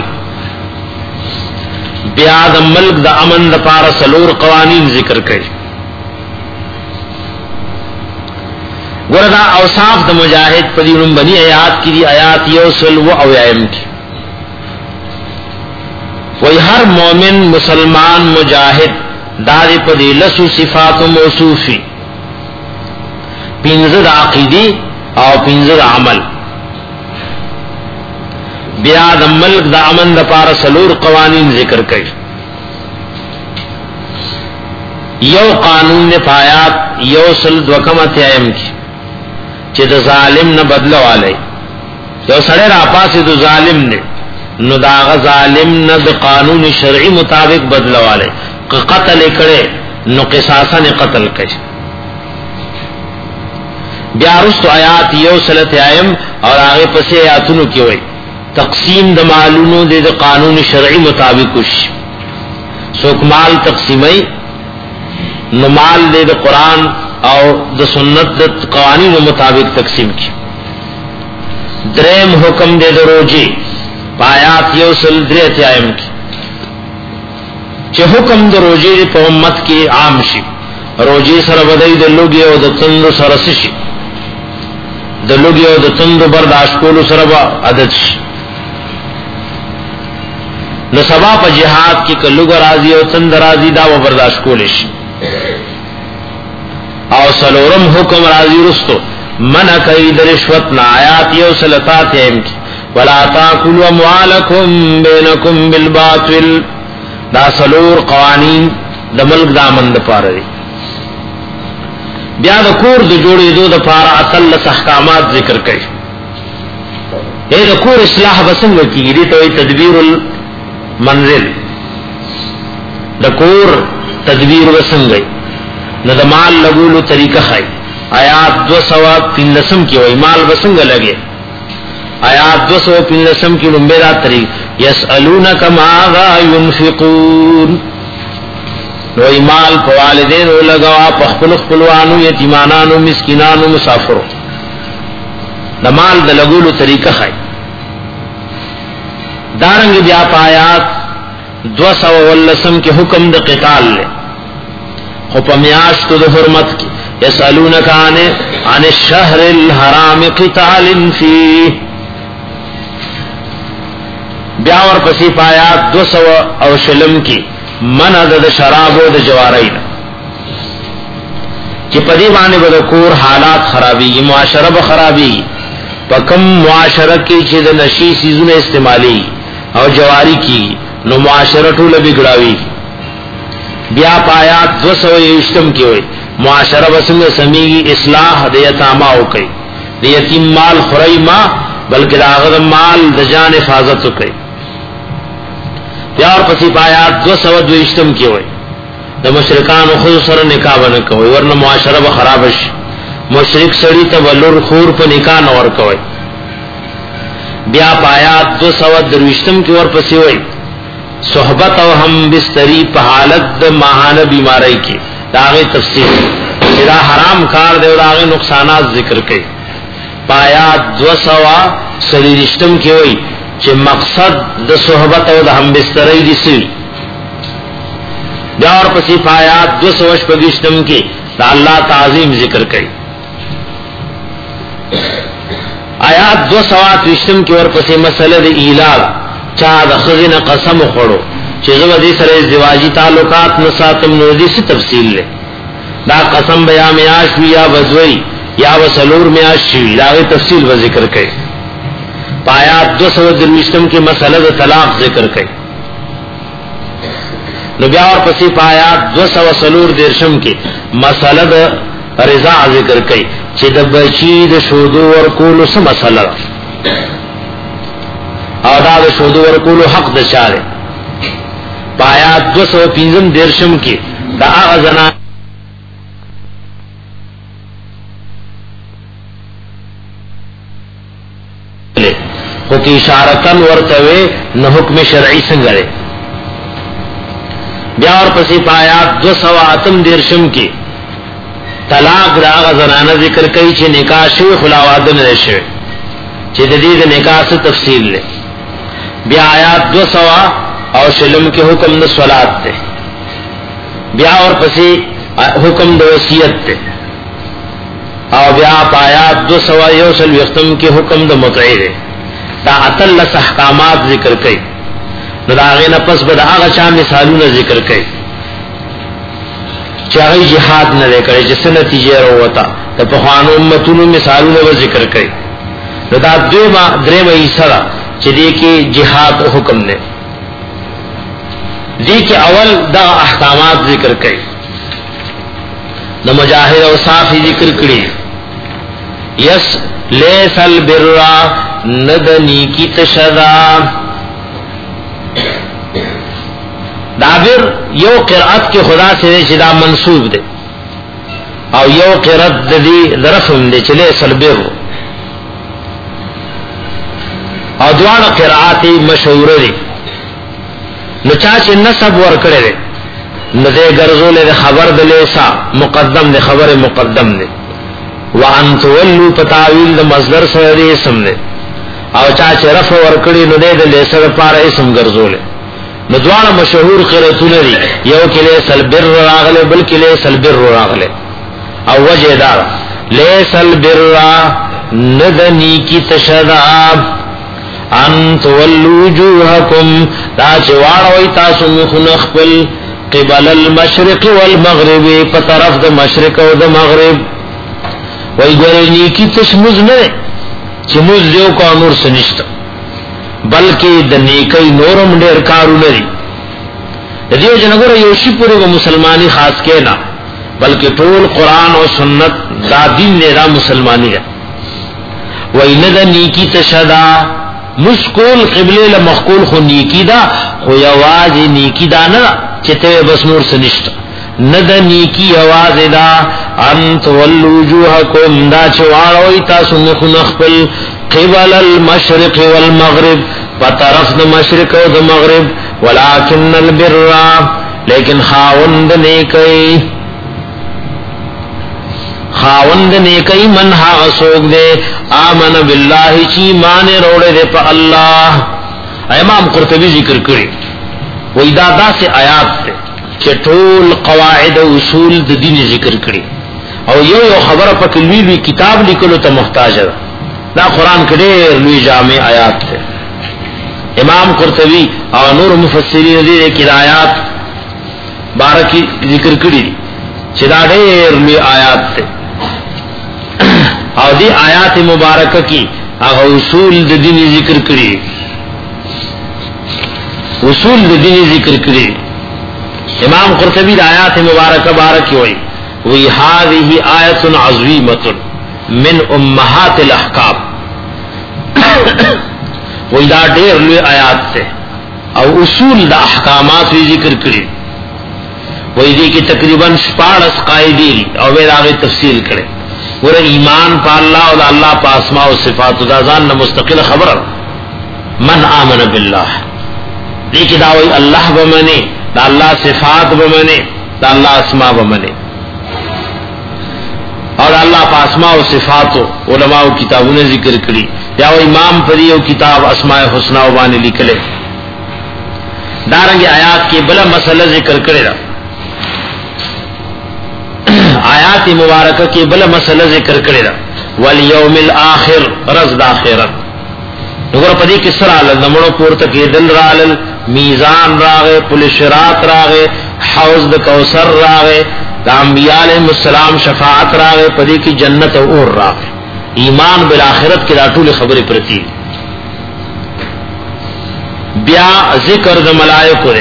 بیا دا ملک دا امن دا پارا سلور قوانین ذکر کئی. گوردا اوصاف دا مجاہد پدی بنی آیات کی دی آیات یوسل و اویائم کی. وہی ہر مومن مسلمان مجاہد دادی پدی لسو صفات و موصوفی، پینزد عقیدی او پینزد عمل. بیا دا ملک دا امن دا پارا سلور قوانین ذکر کئی. یو قانون نے پایات یو سل دوکمت ایم کی چی دا ظالم نہ بدلو والے، یو سڑے راپا سے دو ظالم نے نو داغ ظالم نہ دا قانون شرعی مطابق بدلو والے، قتل کرے نو قصاصا نے قتل کئی. بیا رستو آیات یو سلت ایم اور آگے پسے آیاتنو کی ہوئی تقسیم د مالونو د قانون شرعی مطابق کش سوک مال تقسیمی نو مال د قرآن او د سنت د قوانین مطابق تقسیم کی. دریم حکم دے د روجی پایات یو سل دریت آئم کی چه حکم د روجی د پا امت کی عام شی، روجی سر بدئی د لوگی او د تندو سرسشی، د لوگی او د تندو برداشت کولو سر با عدد شی. نو سبا پا جہاد کی کلوگ راضی او تند راضی دا و برداشت کولش. او سلورم حکم راضی رستو منع کئی در رشوتنا آیات یو سلطات ایم کی ولا تاکلوا اموالکم بینکم بالباطل. دا سلور قوانین دا ملک دا من دا پارا دی. بیا دا کور دا جوڑی دو دا پارا اتلس احکامات ذکر کئی. اے دا کور اصلاح بسنگ کی دی تو تدبیر منزل دا کور تدبیر وسنگئی نہ دا مال لگولو طریقہ خائی. آیات دو سوا پین لسم کی وئی مال وسنگ لگے. آیات دو سوا پین لسم کی نمبیرات طریق یسألونک ماذا ينفقون. نو ایمال په والدینو لګوا، په خپل خپلوانو، یتیمانانو، مسکینانو، مسافرو. د مال د لګولو طریقه خای. دارنګ بیا پایات دو سو ولسم کې حکم د قتال له خو په میاشتو د حرمت کې یسالونک عن عن الشهر الحرام قتال فيه. بیا ور پسې پایات دو سو او شلم کې منع د شراب او د جواری چې په دې باندې به کور حالات خرابي، معاشره به خرابي. په کوم معاشره کې چې د نشي سيزونه استعمالي او جواری کی نو معاشره ټول بګړاوي. بیا پایات دو سو یشتم کې وي معاشره وسنګ سميږي، اصلاح د یتاما او کوي، د یتیم مال خوري ما بلکې داغه مال د جان حفاظت کوي. بیا پسې پایات دو سو یشتم کې وي د مشرکان خو سره نکاح ونه کوي ورنه معاشره به خراب شي. مشرک سړی ته ولور خور په نکاح نه ور کوي. بیا پایات دو سو درویشتم کی ور پسی وئی صحبت او هم بستری په حالت د ماهانه بیماری کی داغه تفصیل دا حرام کار دی او داغه نقصانات ذکر کړي. پایات دو سو سلیشتم کی وئی چې مقصد د صحبت او د هم بستری دي سي. بیا ور پسی پایات دو سو شپږشتم کی دا الله تعظیم ذکر کړي. آیات دو سوات وشتم کی ورپسې مسله د ایلال چا د خزینه قسم خوړو چې زو دې سره ازدواجی تعلقات نو ساتم نو دې څه تفصیل له دا قسم بیا میاش یا وزوی یا وسلور میاش شي دا تفصیل و ذکر کړي. آیات دو سو وشتم کی مسله د طلاق ذکر کړي. نو بیا ورپسې آیات دو سو سلور درشم کی مسله د رضا ذکر کړي چې د بچی د شودو ورکولو څه مسله او دا د شودو ورکولو حق د چاره. پایات دو سو پنځم درشم کې دا هغه زنا خو کی اشارتن ورته نه حکم شرعي څنګه لري. بیا ور پسې پایات دو سو اتم درشم کې طلاق راغ زنانه ذکر کوي چې نکاح شوی خلاواده نه شوی چې د دې د نکاح څخه تفصیل لري. بیا آیات دو سو او شلم کې حکم د صلات ده. بیا اور پسې حکم د وصیت ده او بیا آیات دو سو یو شل وختم کې حکم د متعه ده. دا اتل احکامات ذکر کوي. نو دا غي نه پس به هغه چا مثالونه ذکر کوي چاہی جہاد نہ لے کرے جس نتیجے وروتا ته په خوانو امتونو مثالونه و ذکر کړي. نو دا دیمه درېمه ایسره چې دې کې جهاد حکم نه دې کې اول دا احکامات ذکر کړي. د مجاهد او صافي ذکر کړي. یس لیسل برا ندنی کی تشدا دابر یو قرأت کې خدا سے چې دا منسوب ده او یو قرأت د دې ظرفم ده چې له سلبر او دواړه قرأت مشهور دي. نو چا چې نسب ور کړی ده نو دې ګرځول له خبر د لیسا مقدم ده خبر مقدم ده وان تولوا پتاویل د مصدر سره دې اسم ده او چا چې رفع ور کړی نو دې د لیسا لپاره اسم ګرځول. نو دواړه مشهور قراتونه دي یو کله سلبر راغله بل کله سلبر راغله او وجه دا لیسل بر ندنی کی تشدا ان تولوا وجوهکم دا چواړوي تاسو مخ خپل قبل المشرق والمغرب په طرف د مشرق او د مغرب. وای ګورنی کی تشمز نه چې موږ یو کا نور سنشت بلکې د نیکی نورم ډېر کارونه دي. د دې جنګره یو شی پورې مسلمانی خاص کې نه بلکې ټول قران او سنت دا دین نه را مسلمانی ده. وین د نیکی تشدا مشکول قبله له مخکول خو نیکی دا خو یواز نیکی دا نه چې ته بس نور سنشت نه د نیکی आवाज دا ان تولوا وجوهکم دا چواړوي تاسو مخ خپل قبل المشرق والمغرب په طرف د مشرق او د مغرب ولکن البر لیکن خاوند نیکی خاوند نیکی من ها سوک دے آمن باللہ چی مان روڑے دے پا اللہ. امام قرطبی ذکر کری وی دادا سے آیات تے چٹول قواعد و اصول د دین ذکر کری او یو یو خبر پا کلوی بھی کتاب لکلو تا محتاج دا دا قرآن کدیر لوی جامع آیات تے. امام قرطبی او نور مفسرین دے کی آیات بارکی ذکر کری دی چدا دیر لوی آیات تے او دی آیات مبارکہ کی اغا اصول د دین ذکر کری اصول د دین ذکر کری. امام قرطبی د آیات مبارکہ بارکی ہوئی وی هذه آیت عظیمت من امہات الاحکام وی دا دیر لوی آیات سے او اصول دا احکامات وی ذکر کری وی دی کی تقریباً شپاڑس قائدی او وی دا غی تفصیل کرے وہ ایمان پا اللہ و دا اللہ پا اسماء و صفات دا ذان مستقل خبر من آمن باللہ دیکھ دا وی اللہ بمنے دا اللہ صفات بمنے دا اللہ اسماء بمنے اور اللہ پا اسماء و صفاتو علماء و کتابوں نے ذکر کری یا وہ امام پری و کتاب اسماء حسنہ و بانے لکھلے دارنگی آیات کی بلا مسئلہ ذکر کرے دا آیات مبارکہ کی بلا مسئلہ ذکر کرے دا والیوم الاخر رزد آخرت نگر پدی کس طرح آلل نمڑو پورتکی دل رالل میزان راغے پلشرات راغے حوض دا کوثر راغے دا انبیاء علیہ السلام شفاعت راغے پدی کی جنت اور راغے ایمان بالآخرت کی راٹول خبر پرتی. بیا ذکر دا ملائک دے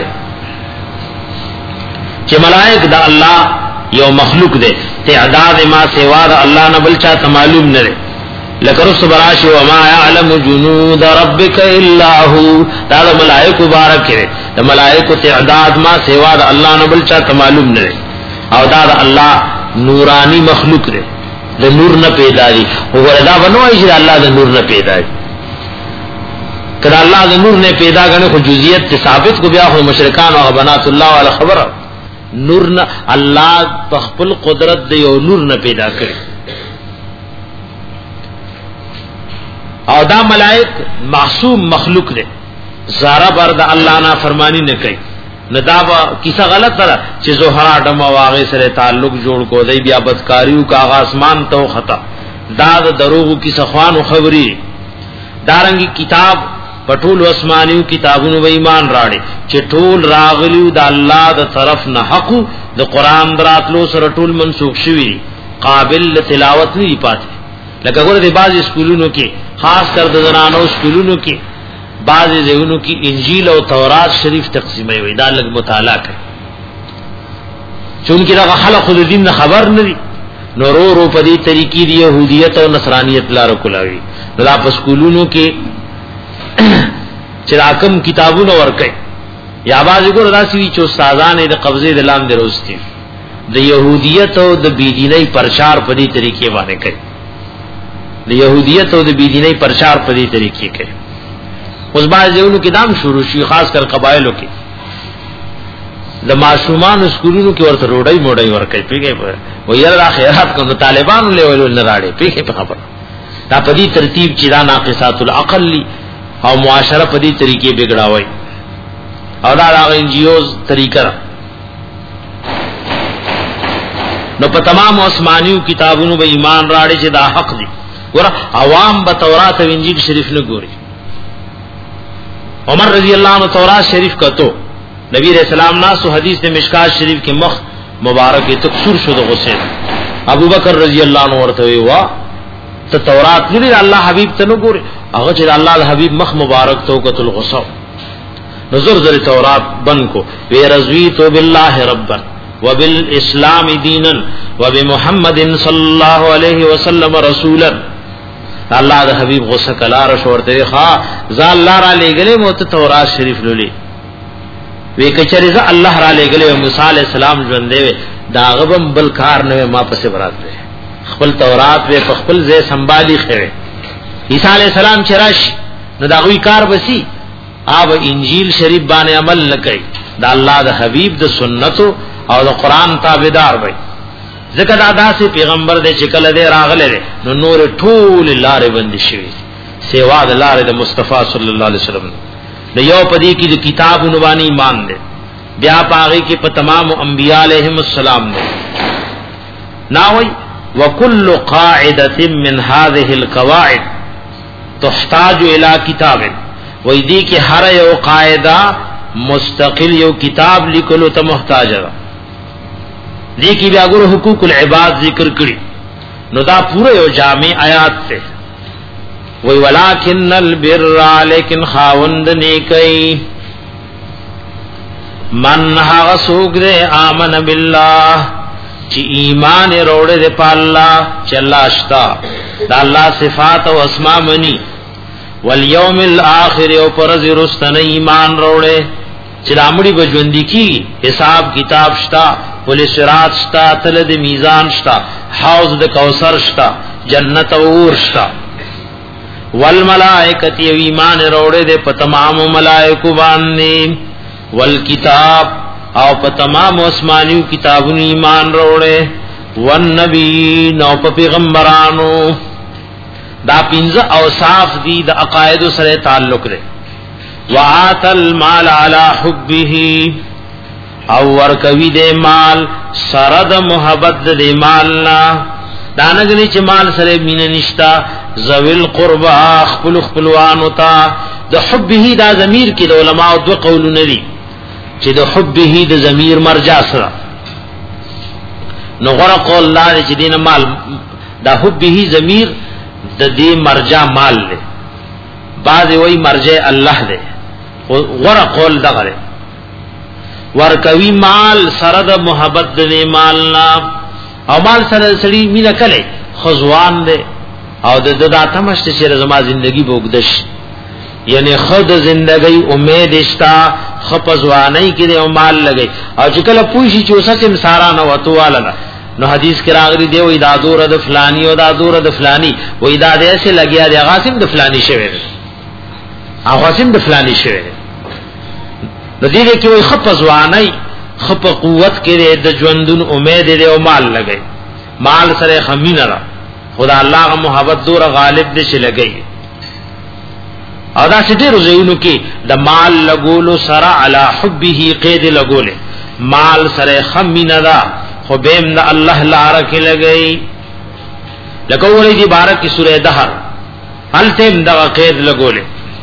چھ ملائک دا اللہ یو مخلوق دے تعداد ما سوا دا اللہ نبل چاہتا معلوم نرے لکرست براشی وما یعلم جنود ربک الا ہو دا دا ملائک بارک کرے دا ملائک تعداد ما سوا دا اللہ نبل چاہتا معلوم نرے او دا دا اللہ نورانی مخلوق دے دا نور نہ پیدا دی وگر دا بنوائی چی دا اللہ دا نور نہ پیدا دی کہ دا اللہ دا نور نے پیدا کرنے خو جزیت ثابت کو بیا خو مشرکان و بنات اللہ والا خبر نور نہ اللہ تخپل قدرت دے او نور نہ پیدا کرے او دا ملائک معصوم مخلوق دے زارہ بر دا اللہ نا فرمانی نہ کئی ندابا کیسا غلط ترا چی زہرا ڈما واغی سر تعلق جوڑ کو دی بیا بدکاریو کا آسمان تو خطا داد دروغو کی سخوان و خبری دارنگی کتاب پٹول اسمانیو کتابونو و ایمان راڑے چی ٹول راغلیو دا اللہ دا طرف نہ حقو دا قرآن دراتلو سر ٹول منسوخ شوی قابل تلاوت نہیں پاتے لکہ گوڑا دی بعض اسکولونو کی خاص کر دا زنانو اسکولونو کی بعض ذہنوں کی انجیل اور تورات شریف تقسیم ہوئی دا لگ مطالعہ کرے چونکہ دا خلق خود دین نہ خبر نہ دی نو رو رو پدی طریقی دی یہودیت اور نصرانیت لارو کلاوی دا پسکولونوں کے چراکم کتابونو ورکے یا بعض کو راسی چو استادان دا قبضے دا لام دے روستی دا یہودیت اور دا بیدینی پرچار پدی طریقے بانے کرے دا یہودیت اور دا بیدینی پرچار پدی طریقے کرے اس بعض ذہنوں کی دام شروع شی خاص کر قبائلوں کی دا معصومان اسکولونو کی ورته روڑائی موڑائی ورکای پیگئی پر وہ یار را خیرات کنو طالبانو لے ولو نراڑے پیگئی پر خبر دا پدی ترتیب چی دا ناقصات العقل لی او معاشرہ پدی طریقے بگڑاوئی او دا دا انجیوز طریقہ را نو پا تمام عثمانیو کتابونو با ایمان راڑے چی دا حق دی ورہ عوام با تورات و انجیل شریف نگوری عمر رضی اللہ عنہ تورات شریف کا تو نبی علیہ السلام ناس و حدیث نے مشکات شریف کے مخ مبارک تکسر شد غسین ابو بکر رضی اللہ عنہ ورتوی وا تو تورات نلی اللہ حبیب تنو گوری اگر چید اللہ حبیب مخ مبارک تو قتل غصو نظر ذر تورات بن کو وی رضویتو باللہ ربا وبالاسلام دینا وبمحمد صلی اللہ علیہ وسلم رسولا اللہ دا حبیب غصہ کلا رشورتے خواہ زا اللہ را لے گلے موت تورات شریف لولی وی کچری زا اللہ را لے گلے موسیٰ علیہ السلام جوندے وی دا غبم بلکار نوے ما پس برات دے خپل تورات وی خپل زی سنبالی خیرے عیسیٰ علیہ السلام چراش نو دا غوی کار بسی آب انجیل شریف بانے عمل نکئی دا الله د حبیب د سنتو او د قران تابعدار وي. ځکه دا داسې پیغمبر دی چې کله دې راغله نو نور ټول لارې بند شي سیوا د لارې د مصطفی صلی الله علیه وسلم. د یو پدې کې د کتابونو باندې ایمان دی، بیا پاغي کې په تمام انبیاء علیهم السلام دی. ناوي وكل قاعده من هذه القواعد تحتاج الى کتاب، وې دې کې هر یو قاعده مستقل یو کتاب لیکلو ته محتاج ده. دې کې بیا ګورو حقوق العباد ذکر کړی، نو دا پورا یو جامع آیات ته وی ولکن البر لیکن خاوند نیکی من هغه سوګ دې آمن بالله چې ایمان وروړي دې په الله چې الله اشتا دا الله صفات او اسماء مني، والیوم الاخر او پرز رستنه ایمان وروړي چې رامړي بجوندي کی حساب کتاب شتا، ول صراط شتا، تل د میزان شتا، حوض د کوثر شتا، جنت او اور شتا. والملائکۃ ایمان وروړي دې په تمام ملائکو باندې، والکتاب او په تمام آسمانیو کتابونو ایمان وروړي، والنبیین او په پیغمبرانو. دا پنځه اوصاف دي د عقاید سره تعلق لري. وآت المال على حبه او ورکوي دې مال سره د محبت دې مالنا، دانګنی چې مال سره مين نشتا. ذویل قربا خپل خپلوان وتا د حبه دا ضمیر کې د علماء دو قولونه دي چې د حبه د ضمیر مرجع سره نو غره قول الله چې دین مال دا حبه ضمیر د دې مرجع مال له بعض وی مرجع الله ده، غره قول دغه ورکوي مال سره د محبت د مالنا، او مال سره سړي مینا کله خزوان ده او د داته مشته چې زما زندگی بوګدش، یعنی خود زندگی امید اشتا خپزوانی کې او مال لګي او چې کله پوښي چې وسه مسارانه وتواله نو حدیث کې راغلي دی وې دا دور د فلانی او دا دور د فلانی وې دا دې سه لګیا دی غاسم د فلانی شوی او غاسم د فلانی شوی. نو دې کې وې خپزوانی خپ قوت کې د ژوندون امید دی او مال لګي، مال سره خمینه را خدا الله غ محبت دور غالب دې شي لګي. او دا چې ډیرو ځایونو کې د مال لګولو سره علی حبه قید لګولې، مال سره خمینه دا خو بهم د الله لاره کې لګي. لکه ولې دی بارک کی سورہ دهر هل تم دا قید لګولې.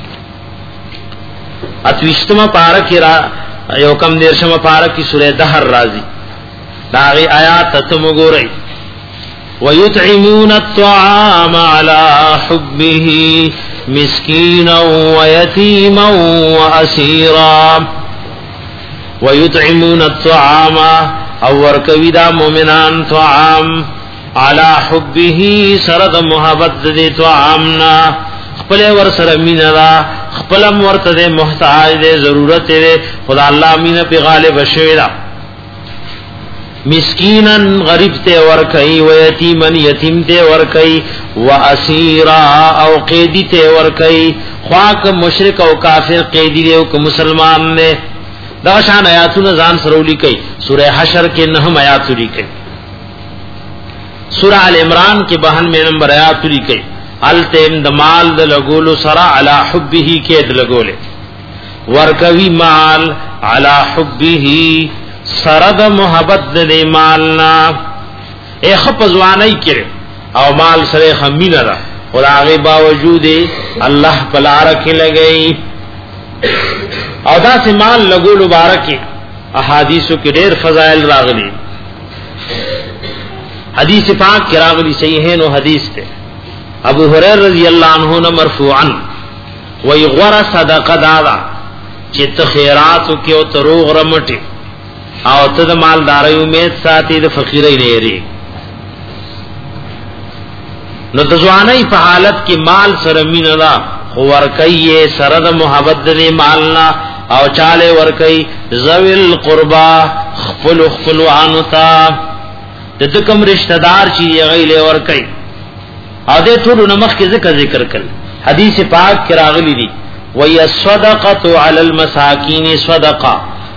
اتوشتمه پارک را یو کم دیرشمه پارک کی سورہ دهر راضی دا غي آیات ته وګورئ. ويطعمون الطعام على حبه مسكينا ويتيما واسيرا. ويطعمون الطعام او ورکوي دا مؤمنان طعام على حبه سرد محبت دې طعامنا، خپل ور سره مینا دا خپل مرته محتاج دې ضرورت دې خدا الله مینا په غالب شوی دا. مسکینن غریب ته ورکئی و یتیمن یتیم ته ورکئی و اسیرا او قیدی ته ورکئی، خواک مشرک او کافر قیدی دی او مسلمان نے. دا شان آیاتونه ځان سرولی کوي. سورہ حشر کې نهم آیات لیکي، سورہ ال عمران کې بہانوے نمبر آیات لیکي. التم د مال د لګولو سرا علی حبه کې د لګولې، ورکوي مال علی حبه سرد محبت دې مالنا، اے خپزوانی کړي او مال سره خمینه را خدای باوجود الله پلار کې لګئی. او دا سه مال لګول مبارک احادیثو کې ډېر فضائل راغلي. حدیث پاک کې راغلي صحیح نو حدیث ته ابو هريره رضی الله عنه نے مرفوعا وی غره صدقه دادا چې ته خیرات کې او تروغ رمټي او ته د مالداري امید ساتي د فقیرای لري. نو د ځواني په حالت کې مال سره مینه دا ورکایې سره د محبت د مالنا او چاله ورکای ذویل قربا خپل خپل انتا د کوم رشتہ دار چې غیله ورکای او د ټول نمخ کې ذکر ذکر کړ. حدیث پاک کې راغلی دی وَيَصَّدَقَةُ عَلَى الْمَسَاكِينِ صَدَقَةٌ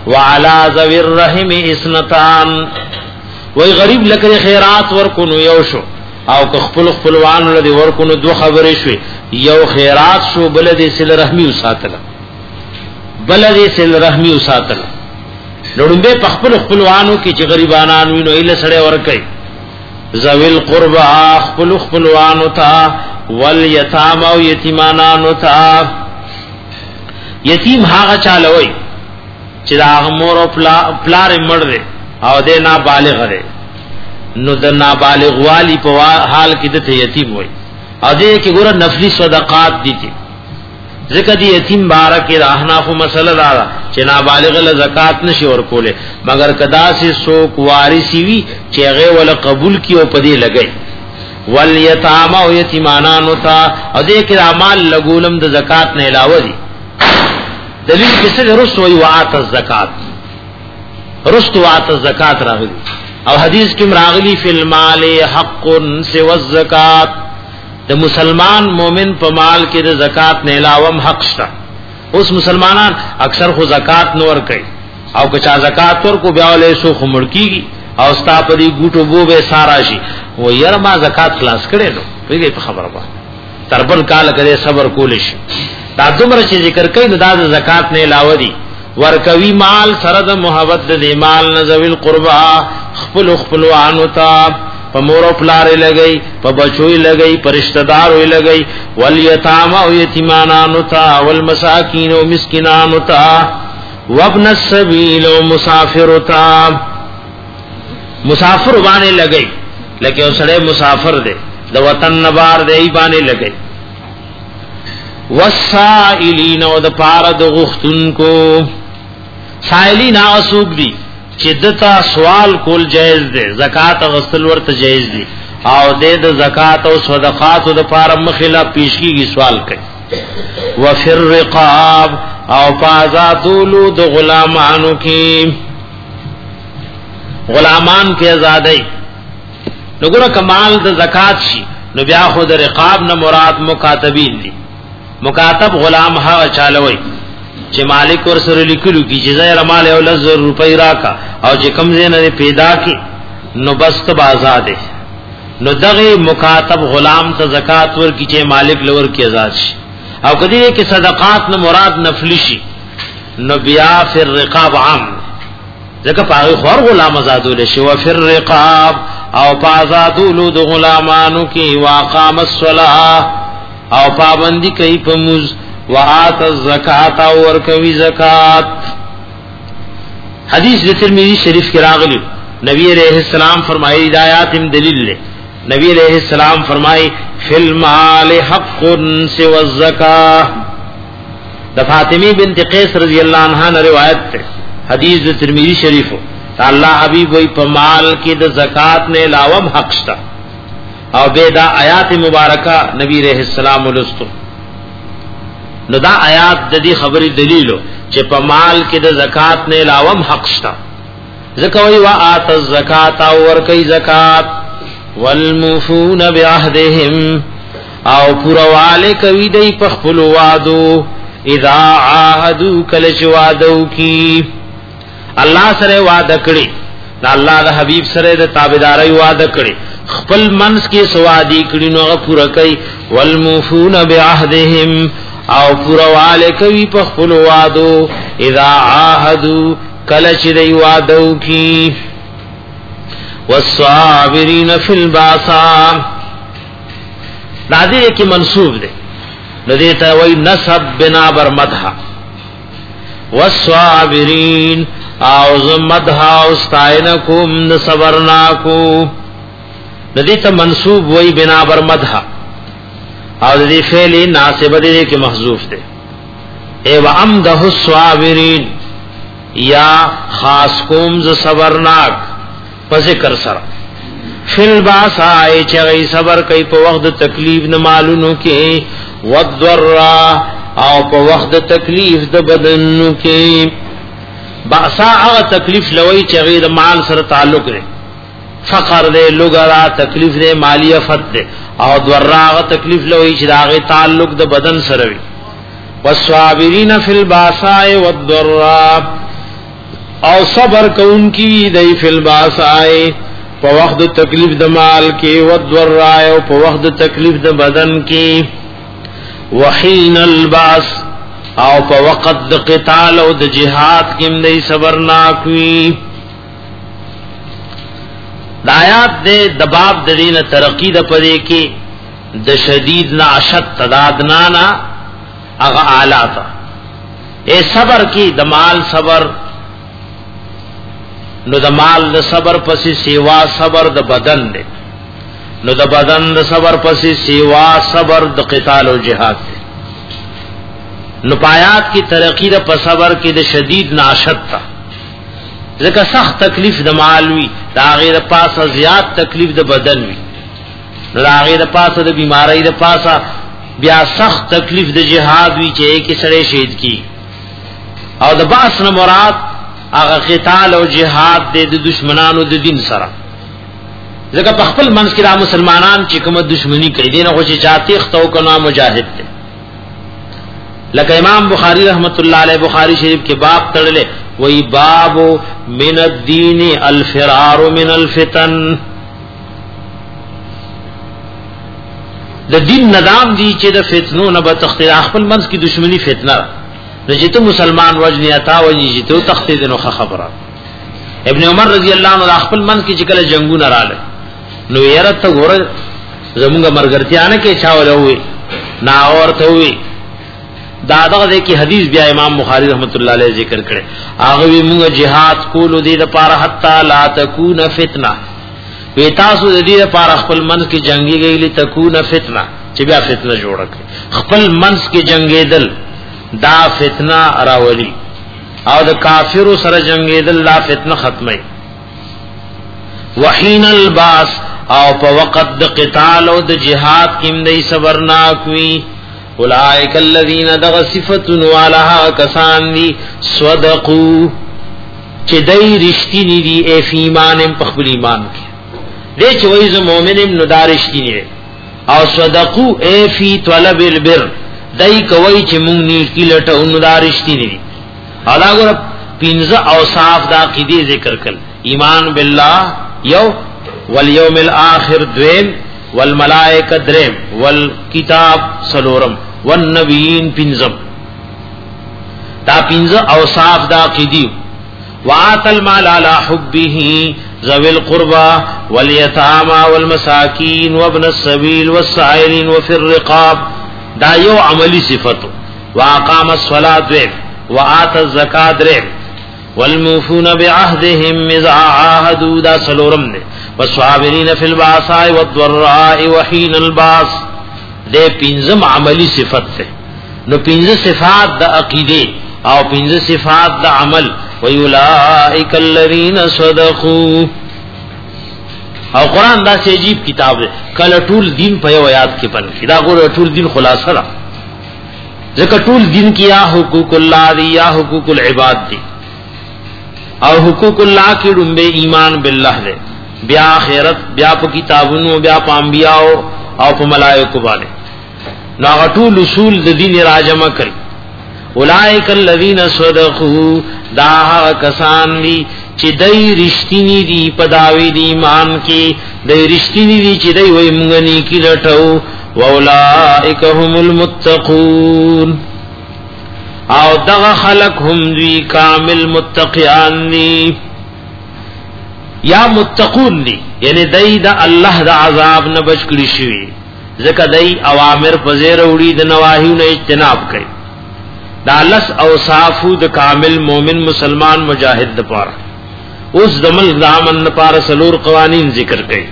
وعلى ذوي الرحم اثنتان وای غریب لکه خیرات ورکونو یو شو او که خپل خپلوان لدی ورکونو دو خبرې شوي یو خیرات شو بل دې سل رحمی وساتل بل دې سل رحمی وساتل لړمبه په خپل خپلوانو کې چې غریبانان وینو ایله سړی ورکي ذویل قربا خپل خپلوانو ته والیتام او یتیمانانو ته یتیم هغه چالوي چې دا مور او پلار مړ دي او دې نابالغ دی نو د نابالغ والی په حال کې د یتیم وي او دې کې ګوره نفلی صدقات دي ځکه دې یتیم بارک احناف مسله دا چې نابالغ له زکات نشي ورکوله مگر کدا سي سوک وارثي وي چې هغه ول قبول کیو پدې لګي والیتام او یتیمانانو ته او دې کې اعمال لګولم د زکات نه علاوه دي دلیل کیسه رسو وی وعات الزکات رستو وعات الزکات راغلی او حدیث کې راغلی فی المال حق سوى الزکات د مسلمان مومن په مال کې د زکات نه علاوه حق شته اوس مسلمانان اکثر خو زکات نور کوي او که چا زکات ور کو بیا له سو خمړکیږي او ستا په دې ګوټو بو به سارا شي و ير ما زکات خلاص کړي نو پیږي په خبره با تربل کال کړي صبر کول شي دا دومره چې ذکر کوي نو دا زکات نه علاوه دي ورکوي مال سره د محبت د مال نزویل قربا خپل خپلوانو ته په مور او پلار لګي په بچوي لګي په رشتہ دار وي لګي والیتام او یتیمانانو ته والمساکین او مسکینانو ته وابن السبیل او مسافر ته مسافر باندې لګي لکه اوسړه مسافر دی د وطن نبار دی باندې لګي والسائلین او د پاره د غختن کو سائلین اسوق دي چې دتا سوال کول جایز دي زکات غسل ورته جایز دي او د زکات او صدقات د پاره مخلا پیشکیږي سوال کوي وفر رقاب او پازادولو د غلامانو کې غلامان کې آزادۍ نګره کمال د زکات شي نو بیا خو د رقاب نه مراد مکاتبین دي مکاتب غلام ها چالوي چې مالک ور سره لیکلو کی چې زیر مال او لزر روپۍ راکا او چې کم زینه پیدا کی نو بس ته آزاد نو دغه مکاتب غلام ته زکات ور کی چې مالک لور کی آزاد شي او کدی کې صدقات نه مراد نفلی شي نو بیا فر رقاب عام ځکه پاره خور غلام آزادول شي او فر رقاب او پازادولو د غلامانو کې واقام الصلاه او پابندی کوي په موز وآت الزکات او ورکوي زکات حدیث د ترمذی شریف کې راغلی نبی علیہ السلام فرمایي ہدایات هم دلیل له نبی علیہ السلام فرمایي فی المال حق سوى الزکات د فاطمه بنت قیس رضی اللہ عنہا نے روایت ہے حدیث د ترمذی شریف اللہ حبیب وی په مال کې د زکات نه علاوه حق شته او به دا آیات مبارکہ نبی علیہ السلام ولستو نو دا آیات د دې خبرې دلیلو چې په مال کې د زکات نه علاوه حق شته ځکه وی وآت الزکات او ورکي زکات والموفون بعهدهم او پرواله کوي د په خپل وعدو اذا عاهدوا کل شوادو کی الله سره وعده کړی دا الله د حبیب سره د تابعداري وعده کړی خپل منس کې سوادي کړي نو پورا کوي والموفون بعهدهم او پرواله کوي په خپل وعدو اذا عاهدوا کله چې دی وعدو کی والصابرین فی الباساء دا دې کې منسوب دی نو دې ته وای نسب بنا بر مدح والصابرین او زمدح او استاینکم صبرناکو ندی ته منسوب وای بنا بر مدح او دې فعل ناسب دې کې محذوف ده ای و امده الصابرین یا خاص کوم ز صبرناک په ذکر سره فل باسای چې صبر کوي په وخت تکلیف نه مالونو کې ودرا او په وخت تکلیف د بدن کې باسا هغه تکلیف لوي چې غیر مال سره تعلق لري فقر دے لگرا تکلیف دے مالی افت دے او دورا تکلیف لوئی چې داغه تعلق د بدن سره وي والصابرین فی الباساء والضراء او صبر کوونکی دی فی الباساء په وخت تکلیف د مال کې ودراء او په وخت تکلیف د بدن کې وحین الباس او په وخت د قتال او د جهاد کې دی صبر ناکوي. د آیات د دباب د دینه ترقی د پدې کې د شدید نا اشد تدادنانا اغا آلاتا اے صبر کی د مال صبر نو د مال د صبر پسی سیوا صبر د بدن دے نو د بدن د صبر پسی سیوا صبر د قتال و جہاد دے نو پایات کی ترقی د صبر کی د شدید نا اشد تا ذکر سخت تکلیف د مال وی دا غیر پاسا زیاد تکلیف د بدن وی نو دا غیر پاسا د بیماری د پاسا بیا سخت تکلیف د جهاد وی چې کې سړی شهید کی او د باس نه مراد هغه قتال او جهاد د دشمنانو د دین سره ځکه په خپل منځ کې د مسلمانان چې کومه دشمنی کوي دینه خو چې چاته ختو کنا مجاهد دی لکه امام بخاری رحمت الله علیه بخاری شریف کې باب تړلې وای باب من الدین الفرار من الفتن د دین ندام دی چې د فتنو نه به تختی خپل منځ کې دشمنی فتنه رجته مسلمان وجنی عطا وجی چې تو تختی دنو خبره ابن عمر رضی الله عنه خپل منځ کې چې کله جنگونه رااله نو یې راته ګوره زمونږه مرګرتیا نه کې چاوله وي نا اورته وي دا دغه کې حدیث بیا امام بخاری رحمت الله علیه ذکر کړي هغه وی موږ جهاد کولو دې د پاره حتا لا تکون فتنه وی تاسو د دې لپاره خپل منځ کې جنگي غیلی تکون فتنه چې بیا فتنه جوړ کړي خپل منځ کې جنگیدل دا فتنه راولي او د کافرو سره جنگیدل لا فتنه ختمه وحین الباس او په وخت د قتال او د جهاد کې دې صبر ناکوي اولئک الذین دغ صفاتن والها کسان دی صدقوا چې دای رښتینی دي ای ایمان په خپل ایمان کې دې چې وایي زه مؤمن یم نو دا رښتینی دی او صدقوا ای فی طلب البر دای کوي چې مونږ نیکی لټو نو دا رښتینی دي ادا ګور پنځه اوصاف د عقیده ذکر کړل ایمان بالله یو والیوم الاخر دویم والملائکه دریم والکتاب سلورم والنبیین پنځم دا پنځه اوصاف د عقیده وآت المال على حبه ذوي القربى واليتامى والمساكين وابن السبيل والسائلين وفي الرقاب دا یو عملی صفته واقام الصلاه وآت الزکات والموفون بعهدهم اذا عاهدوا دا سلورم نے والصابرين في الباساء والضراء وحين الباس دے پنځم عملی صفت ده نو پنځه صفات د عقیده او پنځه صفات د عمل وَيُولَئِكَ الَّذِينَ صَدَقُوا او قران دا سه عجیب کتاب ده کله ټول دین په یو آیات کې پن دا ګور ټول دین خلاصه را ځکه ټول دین کې یا حقوق الله دی یا حقوق العباد دی او حقوق الله کې ډمبه ایمان بالله ده بیا آخرت بیا په کتابونو بیا په انبیاء او په ملائکه باندې نو ټول اصول د دین راجمه کړي اولئک الذین صدقوا دا کسان دي چې دای رښتینی دي په داوی دی ایمان کې دای رښتینی دي چې دای وای مونږ نه کی لټو واولئک هم المتقون او دغه خلق هم دی کامل متقیان دي یا متقون دي یعنی دای د الله د عذاب نه بچ کړی شي ځکه دای اوامر پزیر وړي د نواهیو نه اجتناب کوي دا لس اوصافو د کامل مومن مسلمان مجاهد د پاره اوس دمل دامن د پاره سلور قوانین ذکر کړي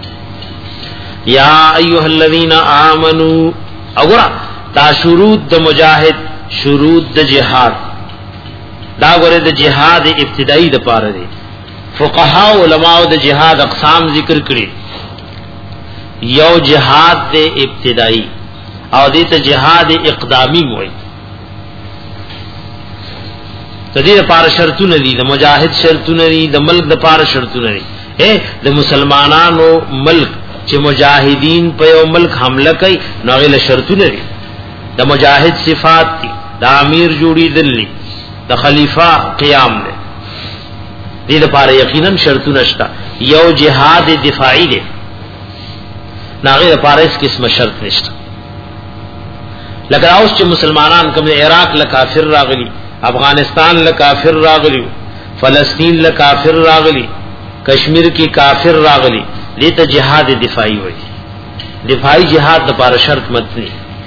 یا ایها الذین آمنو اورا دا شروط د مجاهد شروط د جهاد دا غره د جهاد ابتدائی د پاره دي فقها علماء د جهاد اقسام ذکر کړي یو جهاد د ابتدائی او د ته جهاد اقدامی وایي تدې لپاره شرطونه دي د مجاهد شرطونه دي د ملک د لپاره شرطونه دي اے د مسلمانانو ملک چې مجاهدین په یو ملک حمله کوي نو غل شرطونه دي د مجاهد صفات دي د امیر جوړی دلی د خلیفہ قیام دي دې لپاره یقینا شرطونه شته. یو جهاد دفاعي دی، ناغه لپاره اس قسمه شرط نشته. لکه اوس چې مسلمانان کوم عراق له کافر راغلي، افغانستان له کافر راغلي، فلسطین له کافر راغلي، کشمیر کې کافر راغلي، دې ته جهاد دفاعي وایي. دفاعي جهاد لپاره شرط متني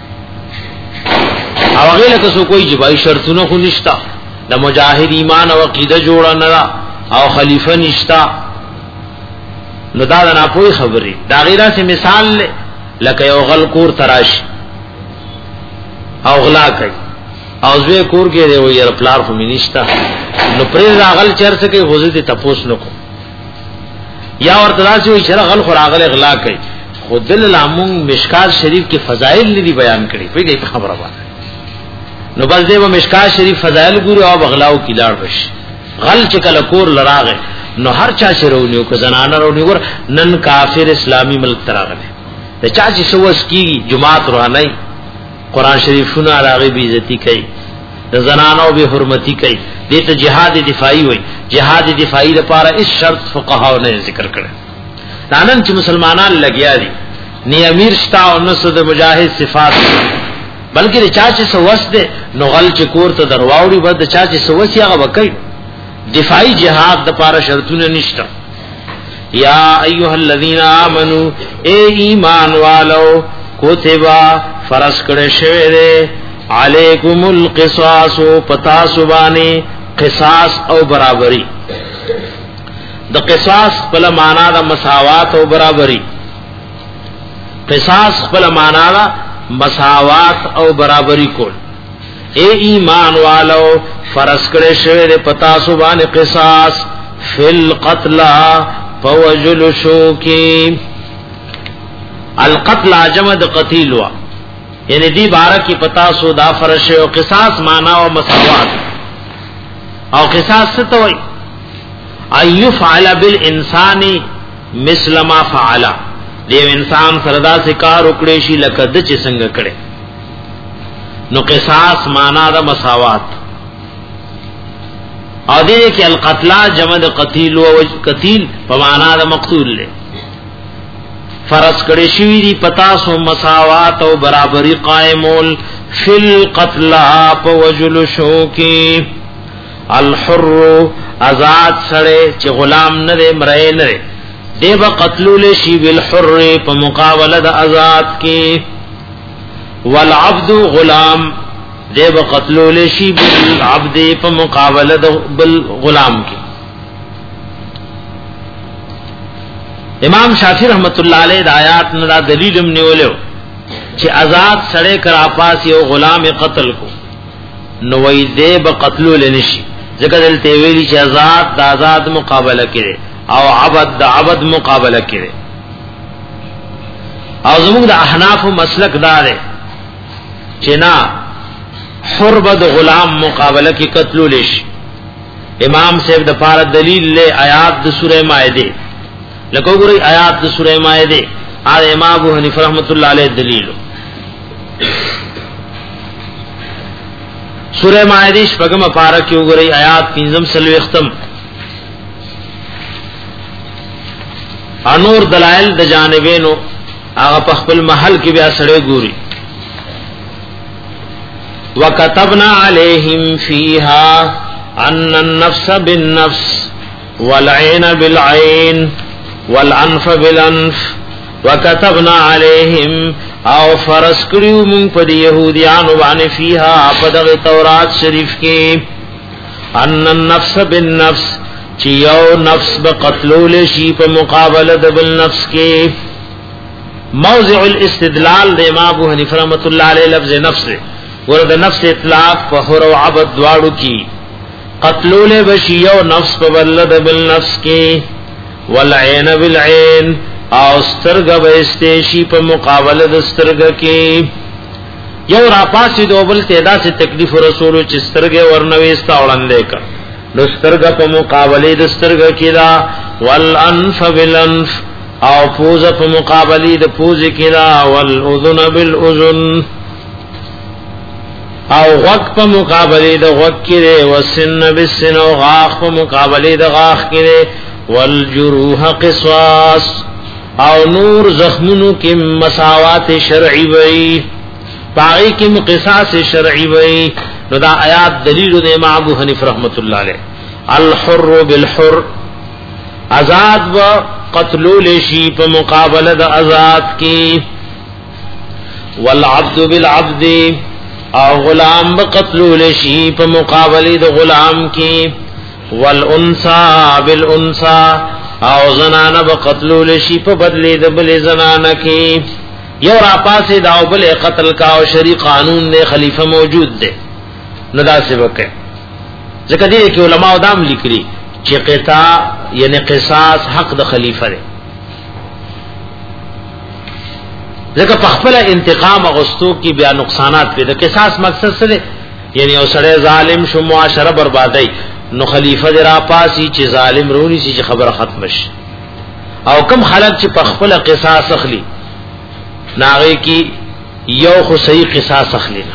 او هغه لکه سو کوئی جبای شرطونه خو نشتا، د مجاهد ایمان او عقیده جوړه نه او خلیفہ نشتا. نو دا نه پوي خبري دا غیره سے مثال لے لکه یو غل کور تراش او غلا کوي او زوی کور کې دی وي پلار خو مینشتا، نو پرې راغل چرته کې غوځي ته تپوس نکو یا ورته راځي وي چې غل خو راغله غلا کوي. خودل لامون مشکات شریف کې فضائل لري بیان کړي پیږي په خبره باندې. نو بس دې و مشکات شریف فضائل ګورو او بغلاو کې لاړ وشي. غل چې کله کور لراغه نو هر چا شرونیو کو زنانه رونیو ور نن کافر اسلامی ملک تراغله ته چا چې سوس کی جماعت روانای قران شریفونه راغي بی عزتی کوي، د زنانو به حرمتی کوي. دې ته جهاد دفاعي وای. جهاد دفاعي لپاره اس شرط فقهاو نه ذکر کړي. نن چې مسلمانان لګیا دي نی امیر شتا او نسو د مجاهد صفات، بلکې چا چې سوس ده نو غل چې کور ته درواوړي بد چا چې سوس یې هغه وکړي. دفاعی جهاد د پاره شرطونه نشته. یا ایها الذین آمنو اے ایمان والو کوتبا فرض کړه شوی دی علیکم القصاص پتا سبانی قصاص او برابری. د قصاص بل معنا د مساوات او برابری. قصاص بل معنا د مساوات او برابری کول. اے ایمان والو فرض کړه شوی دی پتا سبانی قصاص فی القتل فوجل شوکی. القتل جمع د قتیل وا یعنی دی بارہ کی پتا سو دا فرش او قصاص معنا او مساوات. او قصاص څه ته وای؟ ايفعل بالانسان مثل ما فعل. دیو انسان سردا سے کار وکړي شي لکه د چې څنګه کړي. نو قصاص معنا دا مساوات. او دې کې القتل جمع د قتیل او قتیل په معنا دا مقتول له فرض کړي شوی دی پتا سو مساوات او برابری قائمول فل قتل په وجل شو کې. الحر آزاد سره چې غلام نه دی مرای نه دی به قتلول شي بالحر په مقابله د آزاد کې. والعبد غلام دی به قتلول شي بالعبد په مقابله د بالغلام کې. امام شافعی رحمت الله علیه د آیات نه دلیل هم نیولیو چې آزاد سړی کرا پاس یو غلام قتل کو نو وای دی به قتلول نشي، ځکه دلته ویلي چې آزاد د آزاد مقابله کړي او عبد د عبد مقابله کړي. او زموږ د احناف مسلک دار چې نه حر بد غلام مقابله کې قتلول شي. امام صاحب د پاره دلیل له آیات د سوره مائده لکه وګورئ آیات د سوره مائده ا امام ابو حنیفه رحمۃ اللہ علیہ دلیل. سوره مائده شپږم پارہ کې وګورئ آیات پنځم سلوي ختم. انور دلائل د جانبینو هغه په خپل محل کې بیا سره ګوري. وكتبنا عليهم فيها ان النفس بالنفس والعين بالعين والانف بالانف. وكتبنا عليهم او فرض کړیو مونږ په يهوديانو باندې فيها په دغه تورات شریف کې ان النفس بالنفس چې یو نفس به قتلول شي په مقابله د بل نفس کې. موضع الاستدلال د امام ابو حنیفه رحمۃ اللہ علیہ لفظ نفس ورته نفس اطلاق په حر او عبد دواړو کې قتلول بشي یو نفس په بل د بل نفس کې. والعين بالعين او سترګه به استشی په مقابله د سترګه کې. یو را پاسې دوبل تعداد سے تکلیف رسول چې سترګه ورنوي ستا وړاندې کا نو سترګه په مقابله د سترګه کې دا. والانف بالانف او پوزه په مقابله د پوزه کې دا. والاذن بالاذن او غق په مقابله د غق کې وسن بالسن او غاخ په مقابله د غاخ کې والجروح قصاص او نور زخمونو کې مساوات شرعي وي باقي کې قصاص شرعي وي نو دا آیات دلیل د امام ابو حنیفه رحمت الله علیه الحر بالحر آزاد و قتل لشی په مقابله د آزاد کې والعبد بالعبد او غلام بقتل لشی په مقابله د غلام کې والانثى بالانثى او زنانه بقتل لشی په بدله د بل زنانه کې یو را پاسه دا بل قتل کا او شری قانون دے خلیفہ موجود دے ندا سے وکه ځکه دې کې علماء دام لیکلي چې قطاع یعنی قصاص حق د خلیفہ دی ځکه په خپل انتقام غستو کې بیا نقصانات پیدا قصاص مقصد څه دی یعنی او سړی ظالم شو معاشره بربادای نو خلیفہ دی را پاسی چې ظالم رونی چې خبره ختم شي او کم خلک چې په خپل قصاص اخلي ناغه کی یو خو صحیح قصاص اخلي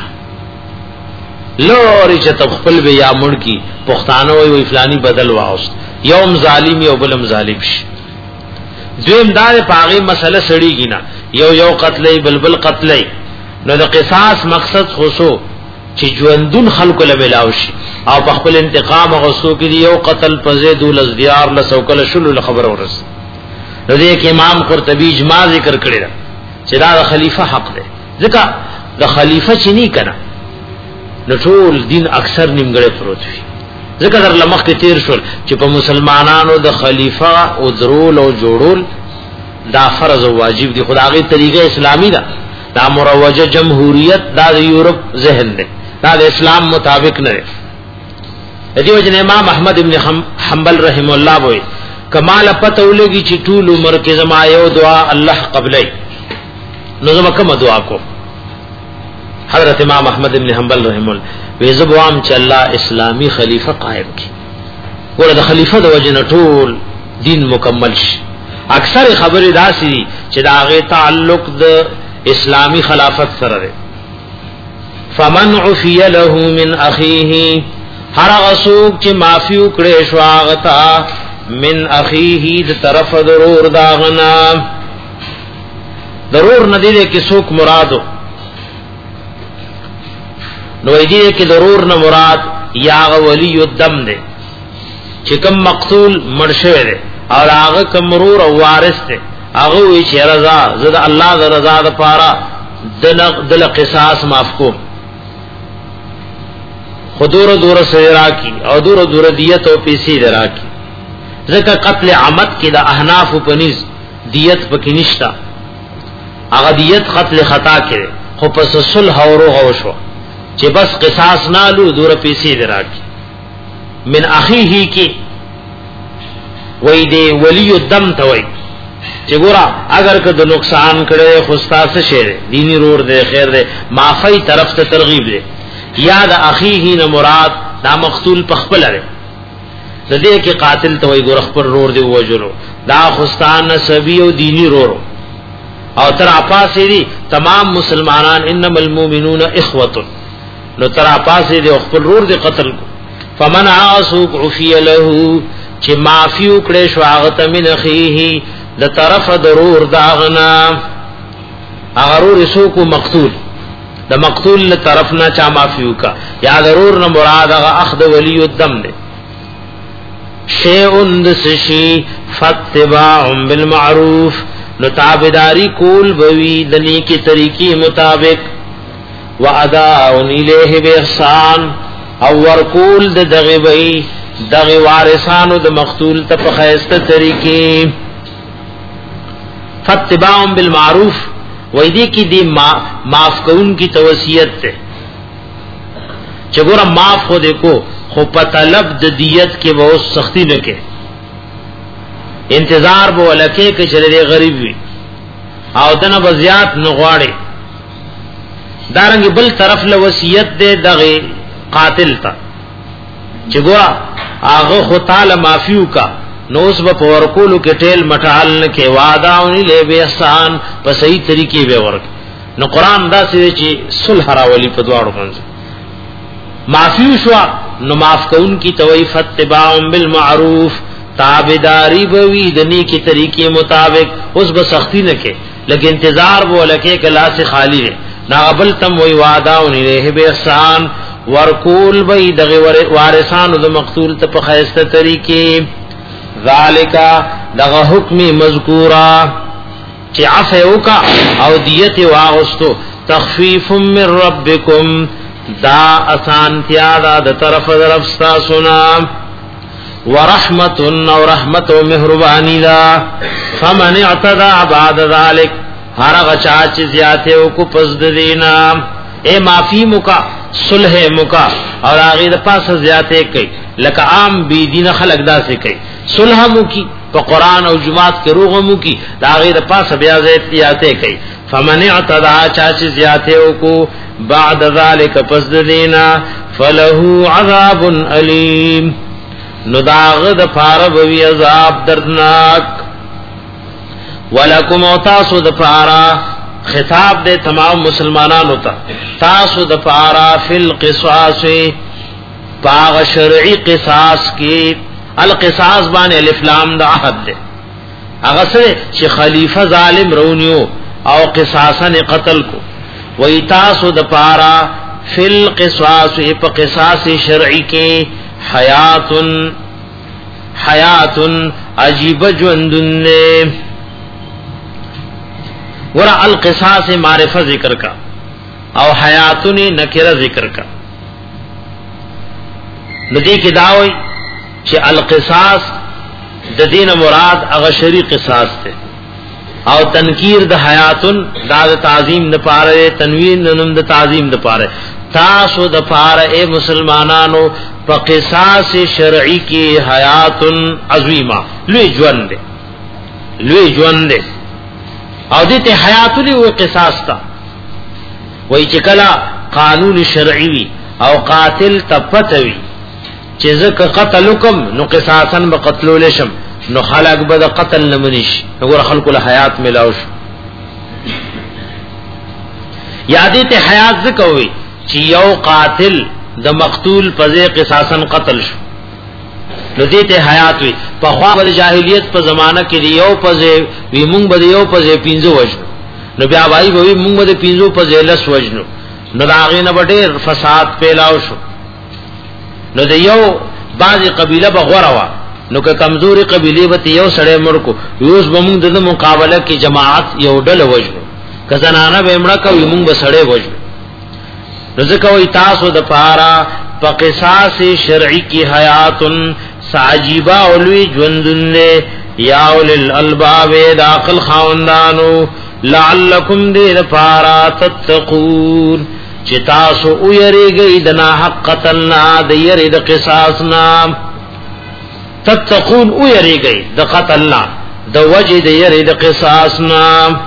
لوري چې تخپل به یا مړ کی پښتانه وي وی فلانی بدل واوست یوم ظالم یو بلم ظالم شي دویم دار پاغي مسله سړیږي نه یو یو قتلې بلبل قتلې نو د قصاص مقصد خصو چې ژوندون خلق له ملاو شي او په خپل انتقام غوسو کې یو قتل پزې دولز دیار لسوکل شلو خبر ورس نو دې کې امام قرطبي اجماع ذکر کړی چې دا خلیفہ حق دی ځکه د خلیفہ چې نه کنا نو ټول دین اکثر نیمګړی پروت وي ځکه در لمخ کې تیر شول چې په مسلمانانو د خلیفہ او درول او جوړول دا فرض او واجب دي خدایي طریقه اسلامی دا دا مروجه جمهوریت دا د یورپ ذهن دی دا د اسلام مطابق نه دی دیو جن امام احمد ابن حنبل رحم الله وای کمال پته ولګي چې ټول عمر کې زما یو دعا الله قبلای نو زما کوم دعا کو حضرت امام احمد ابن حنبل رحم الله وی زبوام چې الله اسلامی خلیفہ قائم کی ورته خلیفہ د وجنه ټول دین مکمل شي اکثر خبره داسي چې داغه تعلق د اسلامی خلافت سره ده فمن عفی له من اخیه هر غسوک چې معافی وکړي شو هغه من اخیه د طرف ضرور داغنا ضرور ندی کې څوک مرادو نو دې کې ضرور نه مراد یا ولی الدم ده چې کوم مقتول مرشه ده او هغه کوم مرور او وارث ده هغه وی چې رضا زړه الله د رضا د پاره دل قصاص معاف کو خودور دور سیرا کی او دور دور دیت او پیسې درا کی ځکه قتل عمد کې د احناف په نس دیت پکې نشتا هغه دیت قتل خطا کې خو پس صلح او روغ شو چې بس قصاص نالو دور پیسې درا کی من اخیه کی وای دی ولی الدم ته وای چې ګورا اگر که د نقصان کړي خو ستاسو شه دینی رور دی خیر دی معافی طرف ته ترغیب دی یا د اخیه نه مراد دا مقتول پخپل لري د دې کې قاتل ته وای ګور خپل رور دی وجلو دا خستان نسبی او دینی رور او تر اپاسې دي تمام مسلمانان انما المؤمنون اخوه نو تر اپاسې دي خپل رور دی قتل کو فمن عاصوک عفی له چې معافی وکړي شو هغه تمن اخیه د طرف ضرور داغنا اغرور سو کو مقتول د مقتول له طرف نه چا معافی وکا یا ضرور نه مراد هغه اخذ ولی الدم ده شیء دسشی فتباع بالمعروف نو تابعداری کول بوی د نیکی طریقې مطابق واداء الیه باحسان او ورکول د دغه وی دغه وارثانو د مقتول ته په خیسته طریقې فتباع بالمعروف وای دی کی دی معاف کون کی توصیت ته چې ګوره معاف خو دې کو خو په طلب د دیت کې به سختی نه کې انتظار به ولکه کې چې غریب وي او دنه بزیات نه غواړي دارنګ بل طرف له وصیت دې دغه قاتل ته چې ګوره هغه خو تعالی معافیو کا نو اس په ورکولو کې ټیل مټال نه کې وعده ونی له به احسان په صحیح طریقې به ورک نو قران دا سې چې صلح راولي په دواړو منځ معفو شو نو معاف کون کی تویف اتباع بالمعروف تابداری بوی دنی کی طریقے مطابق اس بسختی نہ کے لیکن انتظار وہ لکے کلا سے خالی ہے ناقبل تم وی وعدہ انہی رہ بے احسان ورکول بی دغی وارثان د مقتول ته په خیسته طریقې ذالکا دغه حکم مذکورا چې عفو کا او دیت واغستو تخفیف من ربکم دا آسان تیا دا د طرف درفستا سنا ورحمت او رحمت و مهربانی دا فمن اعتدى بعد ذلك هر غچا چې زیاته او کو پس د دینا اے معافی مکا صلح مکا اور آغی دا پاس زیادے کئی لکا عام بی دین خلق دا سے کئی صلح مکی پا قرآن او جماعت کے روغ مکی دا آغی دا پاس بیا زیادے کئی فمن اعتدا چاچ زیادے کو بعد ذالک پس دینا فلہو عذاب علیم نداغ دا پاربوی عذاب دردناک ولکم او تاسو دا پارا خطاب دے تمام مسلمانانو تا تاسو د پارا فی القصاص باغ شرعی قصاص کی القصاص بان الف لام دا عهد دے اگر سره چې خلیفہ ظالم رونیو او قصاصا قتل کو وی تاسو د پارا فی القصاص په قصاص شرعی کې حیات حیات عجیب ژوندون ورا القصاص معرفہ ذکر کا او حیاتن نکرہ ذکر کا ندی کی دعوی چې القصاص د دین مراد هغه شری قصاص ته او تنکیر د حیاتن د تعظیم د پاره تنوین نن د تعظیم د پاره تاسو د پاره اے مسلمانانو په قصاص شرعی کې حیاتن عظیمه لوی ژوند لوی ژوند او دته حیاتلی او قصاص تا وای چې کلا قانون شرعی وی او قاتل تپتوی چې زکه قتل کوم نو قصاصا بقتل لشم نو خلق بد قتل نمنش وګور خلق له حیات ملاوش یادته حیات زکوي چې یو قاتل د مقتول پزې قصاصا قتل شو نو دیتے حیات وی په خوا د جاهلیت په زمانہ کې یو پزې وی مونږ به یو پزې پینځو وجنو نو بیا وای به مونږ به پینځو پزې لس وجنو نو داغه نه ډېر فساد پیلاو شو نو د یو بعضی قبیله بغورا وا نو که کمزوري قبیله به یو سړی مرکو یوس بمونږ د مقابله کې جماعت یو ډله وجنو کزنانه به مړه کوي مونږ به سړی وجنو نو ځکه وی تاسو د پارا په قصاص شرعی کی حیاتن سعجیبا اولوی جوندن دے یا اولی الالباب داقل خاندانو لعلکم دیر پارا تتقون چی تاسو او یری گئی دنا حق قتلنا دیر دا قصاصنا تتقون او یری گئی دا قتلنا دا وجه دیر دا قصاصنا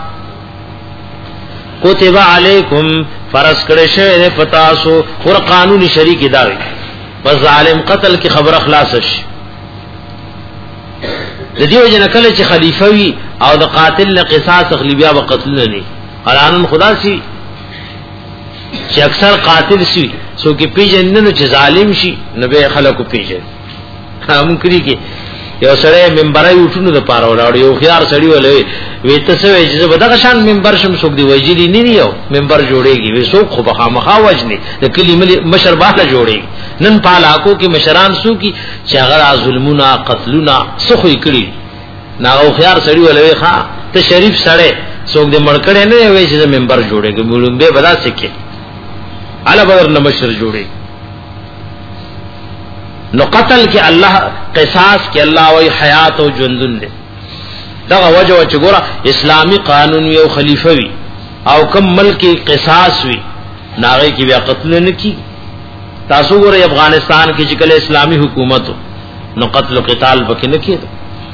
کتب علیکم فرض کړه شه پتاسو ور قانوني شریک داوي بس ظالم قتل کی خبر اخلاص شي د دیو جن کله چې خلیفہ وي او د قاتل له قصاص اخلي بیا وقتل نه ني قران خدا سي چې اکثر قاتل سي سو کې پیجن نه چې ظالم شي نبي خلکو پیجن هم کړی کې یو سره منبرای وټونو د پاره ولاړ یو خيار سړی ولې وې تاسو وې چې بدغه شان منبر شم څوک دی وجلی نه نیو منبر جوړيږي وې څوک خو بخا مخا وجني د کلمه مشر بالا جوړي نن پالاکو کې مشران سو کی چې هغه ظلمونه قتلونه سخوي کړی نا او خيار سړی ولې ښا ته شریف سړی څوک دې مړکړې نه وې چې منبر جوړيږي مولوم به بدا سکے اعلی بدر نه مشر جوړي نو قتل کې الله قصاص کې الله وی حیات او ژوندون دي دا وجه چې ګوره اسلامی قانون یو خلیفہ وی او کم ملک قصاص وی ناغه کې بیا قتل نه کی تاسو ګوره افغانستان کې چې کله اسلامی حکومت نو قتل او قتال پکې نه کېده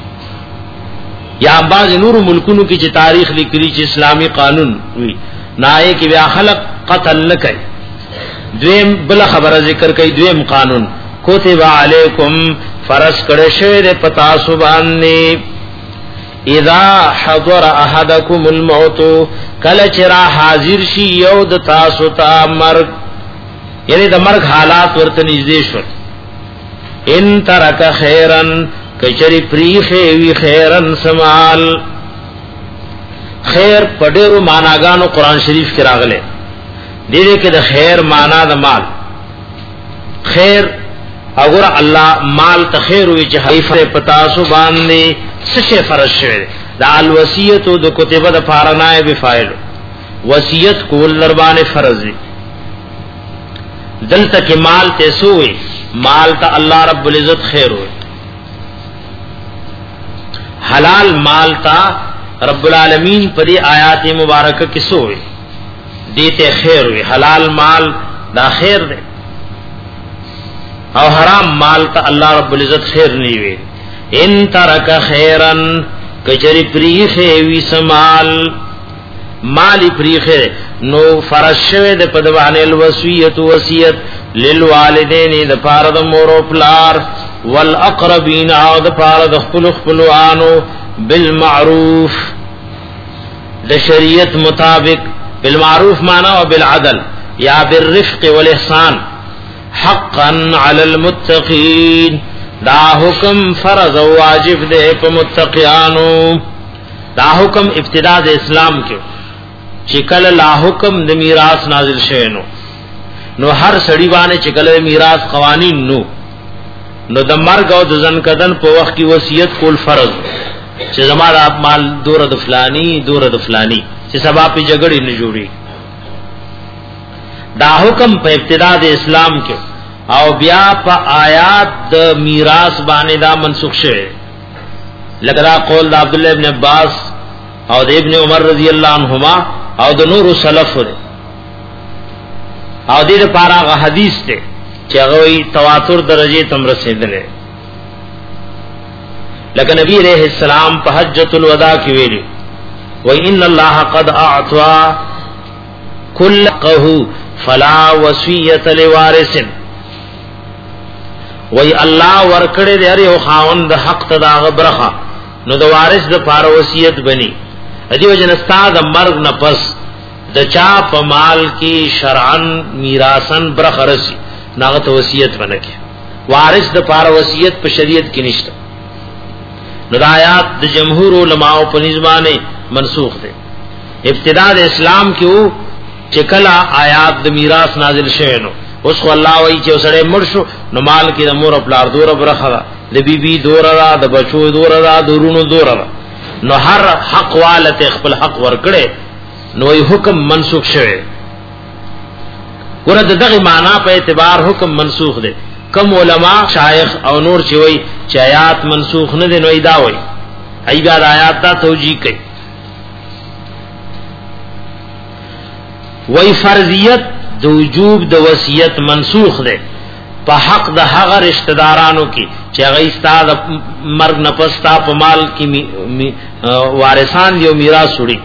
یا بعض نور ملکونو کې چې تاریخ لیکلي چې اسلامی قانون وی ناغه کې بیا خلق قتل نه کوي دویم بل خبره ذکر کوي دویم قانون کتب علیکم فرض کړه شه پتا سبحانه اذا حضر احدکم الموت کله چرا حاضر شي یو د تاسو ته مرګ یعنی د مرګ حالات ورته نږدې شول. ان ترک خیرن کچری پریخه وی خیرن سمال. خیر پډېرو معناګانو قران شریف کې راغله. دې دې کې د خیر معنا د مال خیر اگر الله مال ته خیر وی چې حیفه پتا سو باندې څه فرض شوی دا الوصیت د کتبه د فارنای به فاعل وصیت کول لربانه فرض دی. دلته کې مال ته سوې مال ته الله رب العزت خیر وي. حلال مال ته رب العالمین پر آیات مبارکه کې سوې دیته خیر وي. حلال مال دا خیر دی او حرام مال ته الله رب العزت خیر نی وي. ان ترک خیرن کچری پریخه وی سمال مالی پریخه نو فرشوه د پدوانه الوصیت وصیت للوالدین د پاره د مور او پلار والاقربین او د پاره د خپل خپلوانو بالمعروف د شریعت مطابق. بالمعروف معنا او بالعدل یا بالرفق والاحسان. حقا علی المتقین دا حکم فرض او واجب ده په متقیانو. دا حکم ابتدا د اسلام کې چې کله لا حکم د میراث نازل شوه نو نو هر سړی باندې چې کله میراث قوانین نو نو د مرګ او د ځن کدن په وخت کې وصیت کول فرض چې زموږ مال دوره د فلانی دوره د فلانی چې سبا په جګړې نه جوړي. دا حکم په ابتدا د اسلام کې او بیا په آیات د میراث باندې دا منسوخ شوه. لکه دا قول د عبد الله ابن عباس او د ابن عمر رضی الله عنهما او د نور سلف ده او دې لپاره هغه حدیث ته چې هغه تواتر درجه تم رسیدله. لکه نبی علیہ السلام په حجۃ الوداع کې ویلي و ان الله قد اعطى كل قه فلا وصيه لوارث. وی الله ورکړې دی هر یو خاوند د حق ته دا برخه نو د وارث د پاره وصیت بني. ادي وجن استاد مرګ نه پس د چا په مال کې شرعن میراثن برخه رسی ناغه ته وصیت بنکه. وارث د پاره وصیت په شریعت کې نشته. نو د آیات د جمهور علماء په نظمانه منسوخ دي. ابتدا د اسلام کې وو چې کله آیات د میراث نازل شوه نو اوس خو الله وایي چې وسړی مړ شو نو مال کې د مور خپل ارزو برخه ده د بیبي دور را د بچو دور را د ورونو دور را نو هر حق والته خپل حق ورکړي نو ای حکم منسوخ شوه. ورته دغه معنا په اعتبار حکم منسوخ دي. کم علما شایخ او نور چې وای چې آیات منسوخ نه دي نو ای دا وای ای دا آیات ته توجیه کوي. وای فرضیت د وجوب د وصیت منسوخ ده په حق د هغه رشتہ دارانو کې چې هغه استاد مرګ نه پستا په مال کې وارثان یو میراث وړي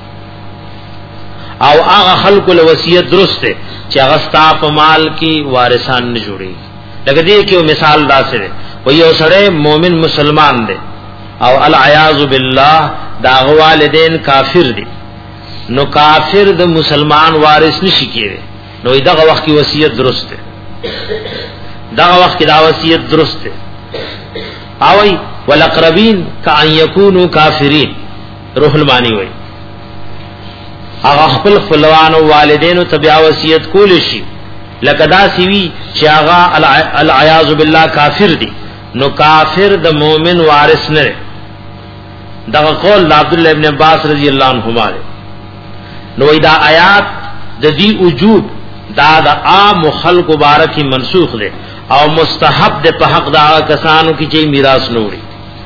او هغه خلکو له وصیت درسته چې هغه ستا په مال کې وارثان نه جوړي. لکه دې کې یو مثال داسې ده و یو سره مؤمن مسلمان دی او العیاذ بالله دا والدین کافر دي نو کافر د مسلمان وارث نشي کېږي. نو دغه وخت کې وصیت درست ده دغه وخت کې دا وصیت درست ده. اوي والاقربین کان یکونو کافرین روح المانی وای هغه خپل خپلوان او والدینو تبع وصیت کول شي لکه دا سی وی چې هغه العیاذ بالله کافر دي نو کافر د مؤمن وارث نه. دغه قول د عبد الله ابن عباس رضی الله عنهما نو دا آیات د دې وجوب دا د عام خلق مبارکی منسوخ ده او مستحب ده په حق دا کسانو کی چې میراث نوړي.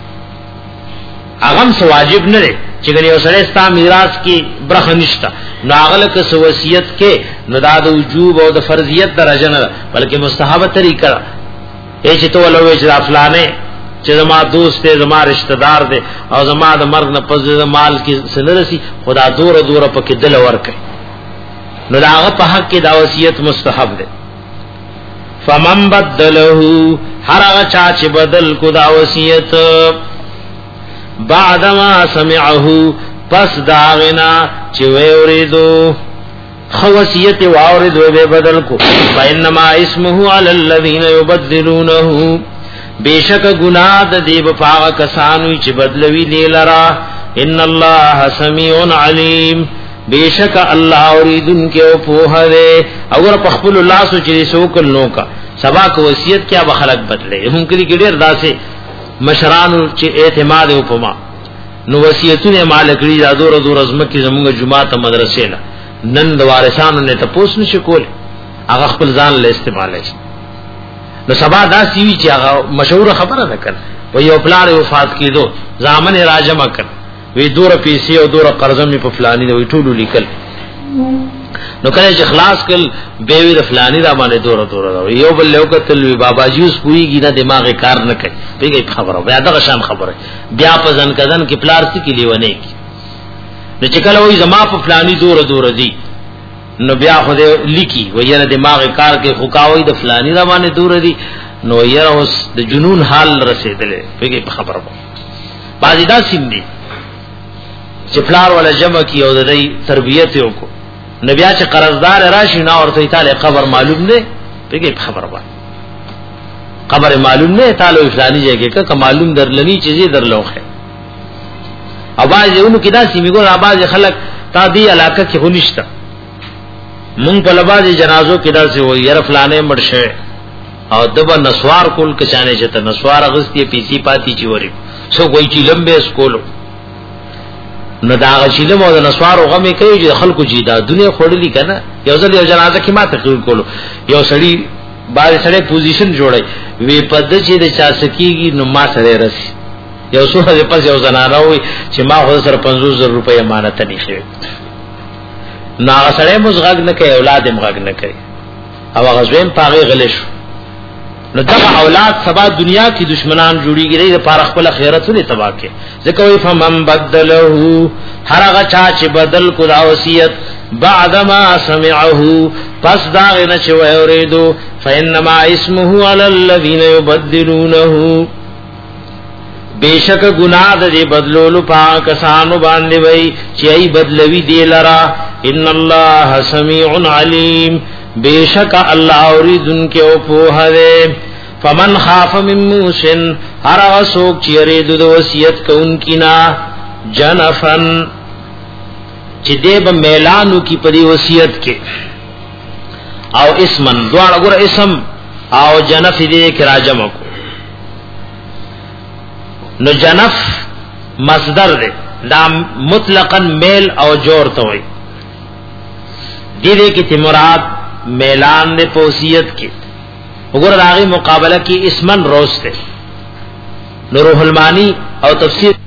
اغم سو واجب نه ده چې ګنې اوسره ستا میراث کی برخه نشته نو هغه که سو وصیت کې نو دا د وجوب او د فرضیت درجه نه بلکې مستحب طریقه ای چې تو ولوي چې افلانه چې زما دوست دی زما رشتہ دار دی او زما د مرګ نه پس د مال کې سنرسي خدا دور دور په کې دل ورکه نو داغه په حق کې دا وصیت مستحب ده. فمن بدله هر هغه چا چې بدل کو دا وصیت بعد ما سمعه پس داغنا چې وېریدو خوصیت واورد و بے بدل کو فإنما اسمه علی الذین یبدلونه بیشک گناہ د دی بفاغ کسانوی چی بدلوی دی لرا ان اللہ سمیع علیم بیشک اللہ اوریدن کے اوپوہ دے اگر پخبل اللہ سو چی سوکل نو کا سبا کو وصیت کیا بخلق بدلے ہم کلی کی دیر دا سے مشرانو چی اعتماد اوپما نو وصیتون مالکڑی دا دور دور ازمکی زمونگا جماعت مدرسے لا نن دوارسانو نے تپوس نشی کولے اگا خپل ځان له استعمال شي نو سبا دا سیوی چې هغه مشهور خبره ده کړ و یو پلار وفات کیدو ځامن راجمه کړ وی دور پیسې او دور قرضه می په فلانی وی ټولو لیکل نو کله چې خلاص کړ به وی د فلانی را باندې دور دور دا یو بل له کتل وی بابا جی اوس کویږي نه دماغ کار نه کوي پیګه خبره بیا دا شان خبره بیا په ځن کدن کې پلار سي کې لیونه کی نو چې کله وی زما په فلانی دور دور دی نو بیا خو دې لیکي ویره دماغ کار کې خوکاوي د فلانی را باندې دور دی نو یره اوس د جنون حال رسیدلې پیګه خبره بعضی دا سیم دي چې فلار ولا جمع کی او د دې تربیت یو کو نبی چې قرضدار راشي نو ورته تعالی قبر معلوم نه پیګه خبره وای قبر معلوم نه تعالی فلانی جگہ کا معلوم درلنی چیزیں درلوخه اواز یو کې دا سیمه ګور اواز خلق تا دی علاقه کې هونښت مونږ په لباز جنازو کې دا سی وای ير فلانه مرشه او دبا نسوار کول کچانه چته نسوار غستی پیسی پاتی چی وری سو کوئی چی لمبه اسکولو نو دا غشیلم او د نسوار غمه کوي چې خلکو چې دا دنیا خورلی کنه یو ځل یو جنازه کې ما تقریر کولو یو سړی باندې سړی پوزیشن جوړای وی پد چې د چا سکیږي نو ما سره رسی یو څو هغه پس یو زنانه وي چې ما خو سره پنځوس زره روپۍ امانت نشي نا سره مزغګ نه کوي اولاد مغګ نه کوي او غزوین پاغي غلې شو نو دا اولاد سبا دنیا کی دشمنان جوړیږي د پاره خپل خیرتونه تباہ کې ځکه وي فمن بدله هر هغه چا چې بدل کو دا وصیت بعد ما سمعه پس دا نه چې وریدو فانما اسمه علی الذین یبدلونه بیشک گناہ دې بدلولو پاک کسانو باندې وای چې ای بدلوي دی لرا ان الله سمیع علیم بیشک اللہ اوریدن کے اوپوہ دے فمن خاف من موسن ہر غسوک چیرے دو دو وسیعت کا ان کی نا جنفن چی دیب میلانو کی پدی وسیعت کے او اسمن دوار اگر اسم او جنف دے کرا جمع کو نو جنف مصدر دے دا مطلقاً میل او جور توئی دیدے کی تمرات میلان دے پوسیت کی وګور راغي مقابله کی اسمن روز ته نور المانی او تفسیر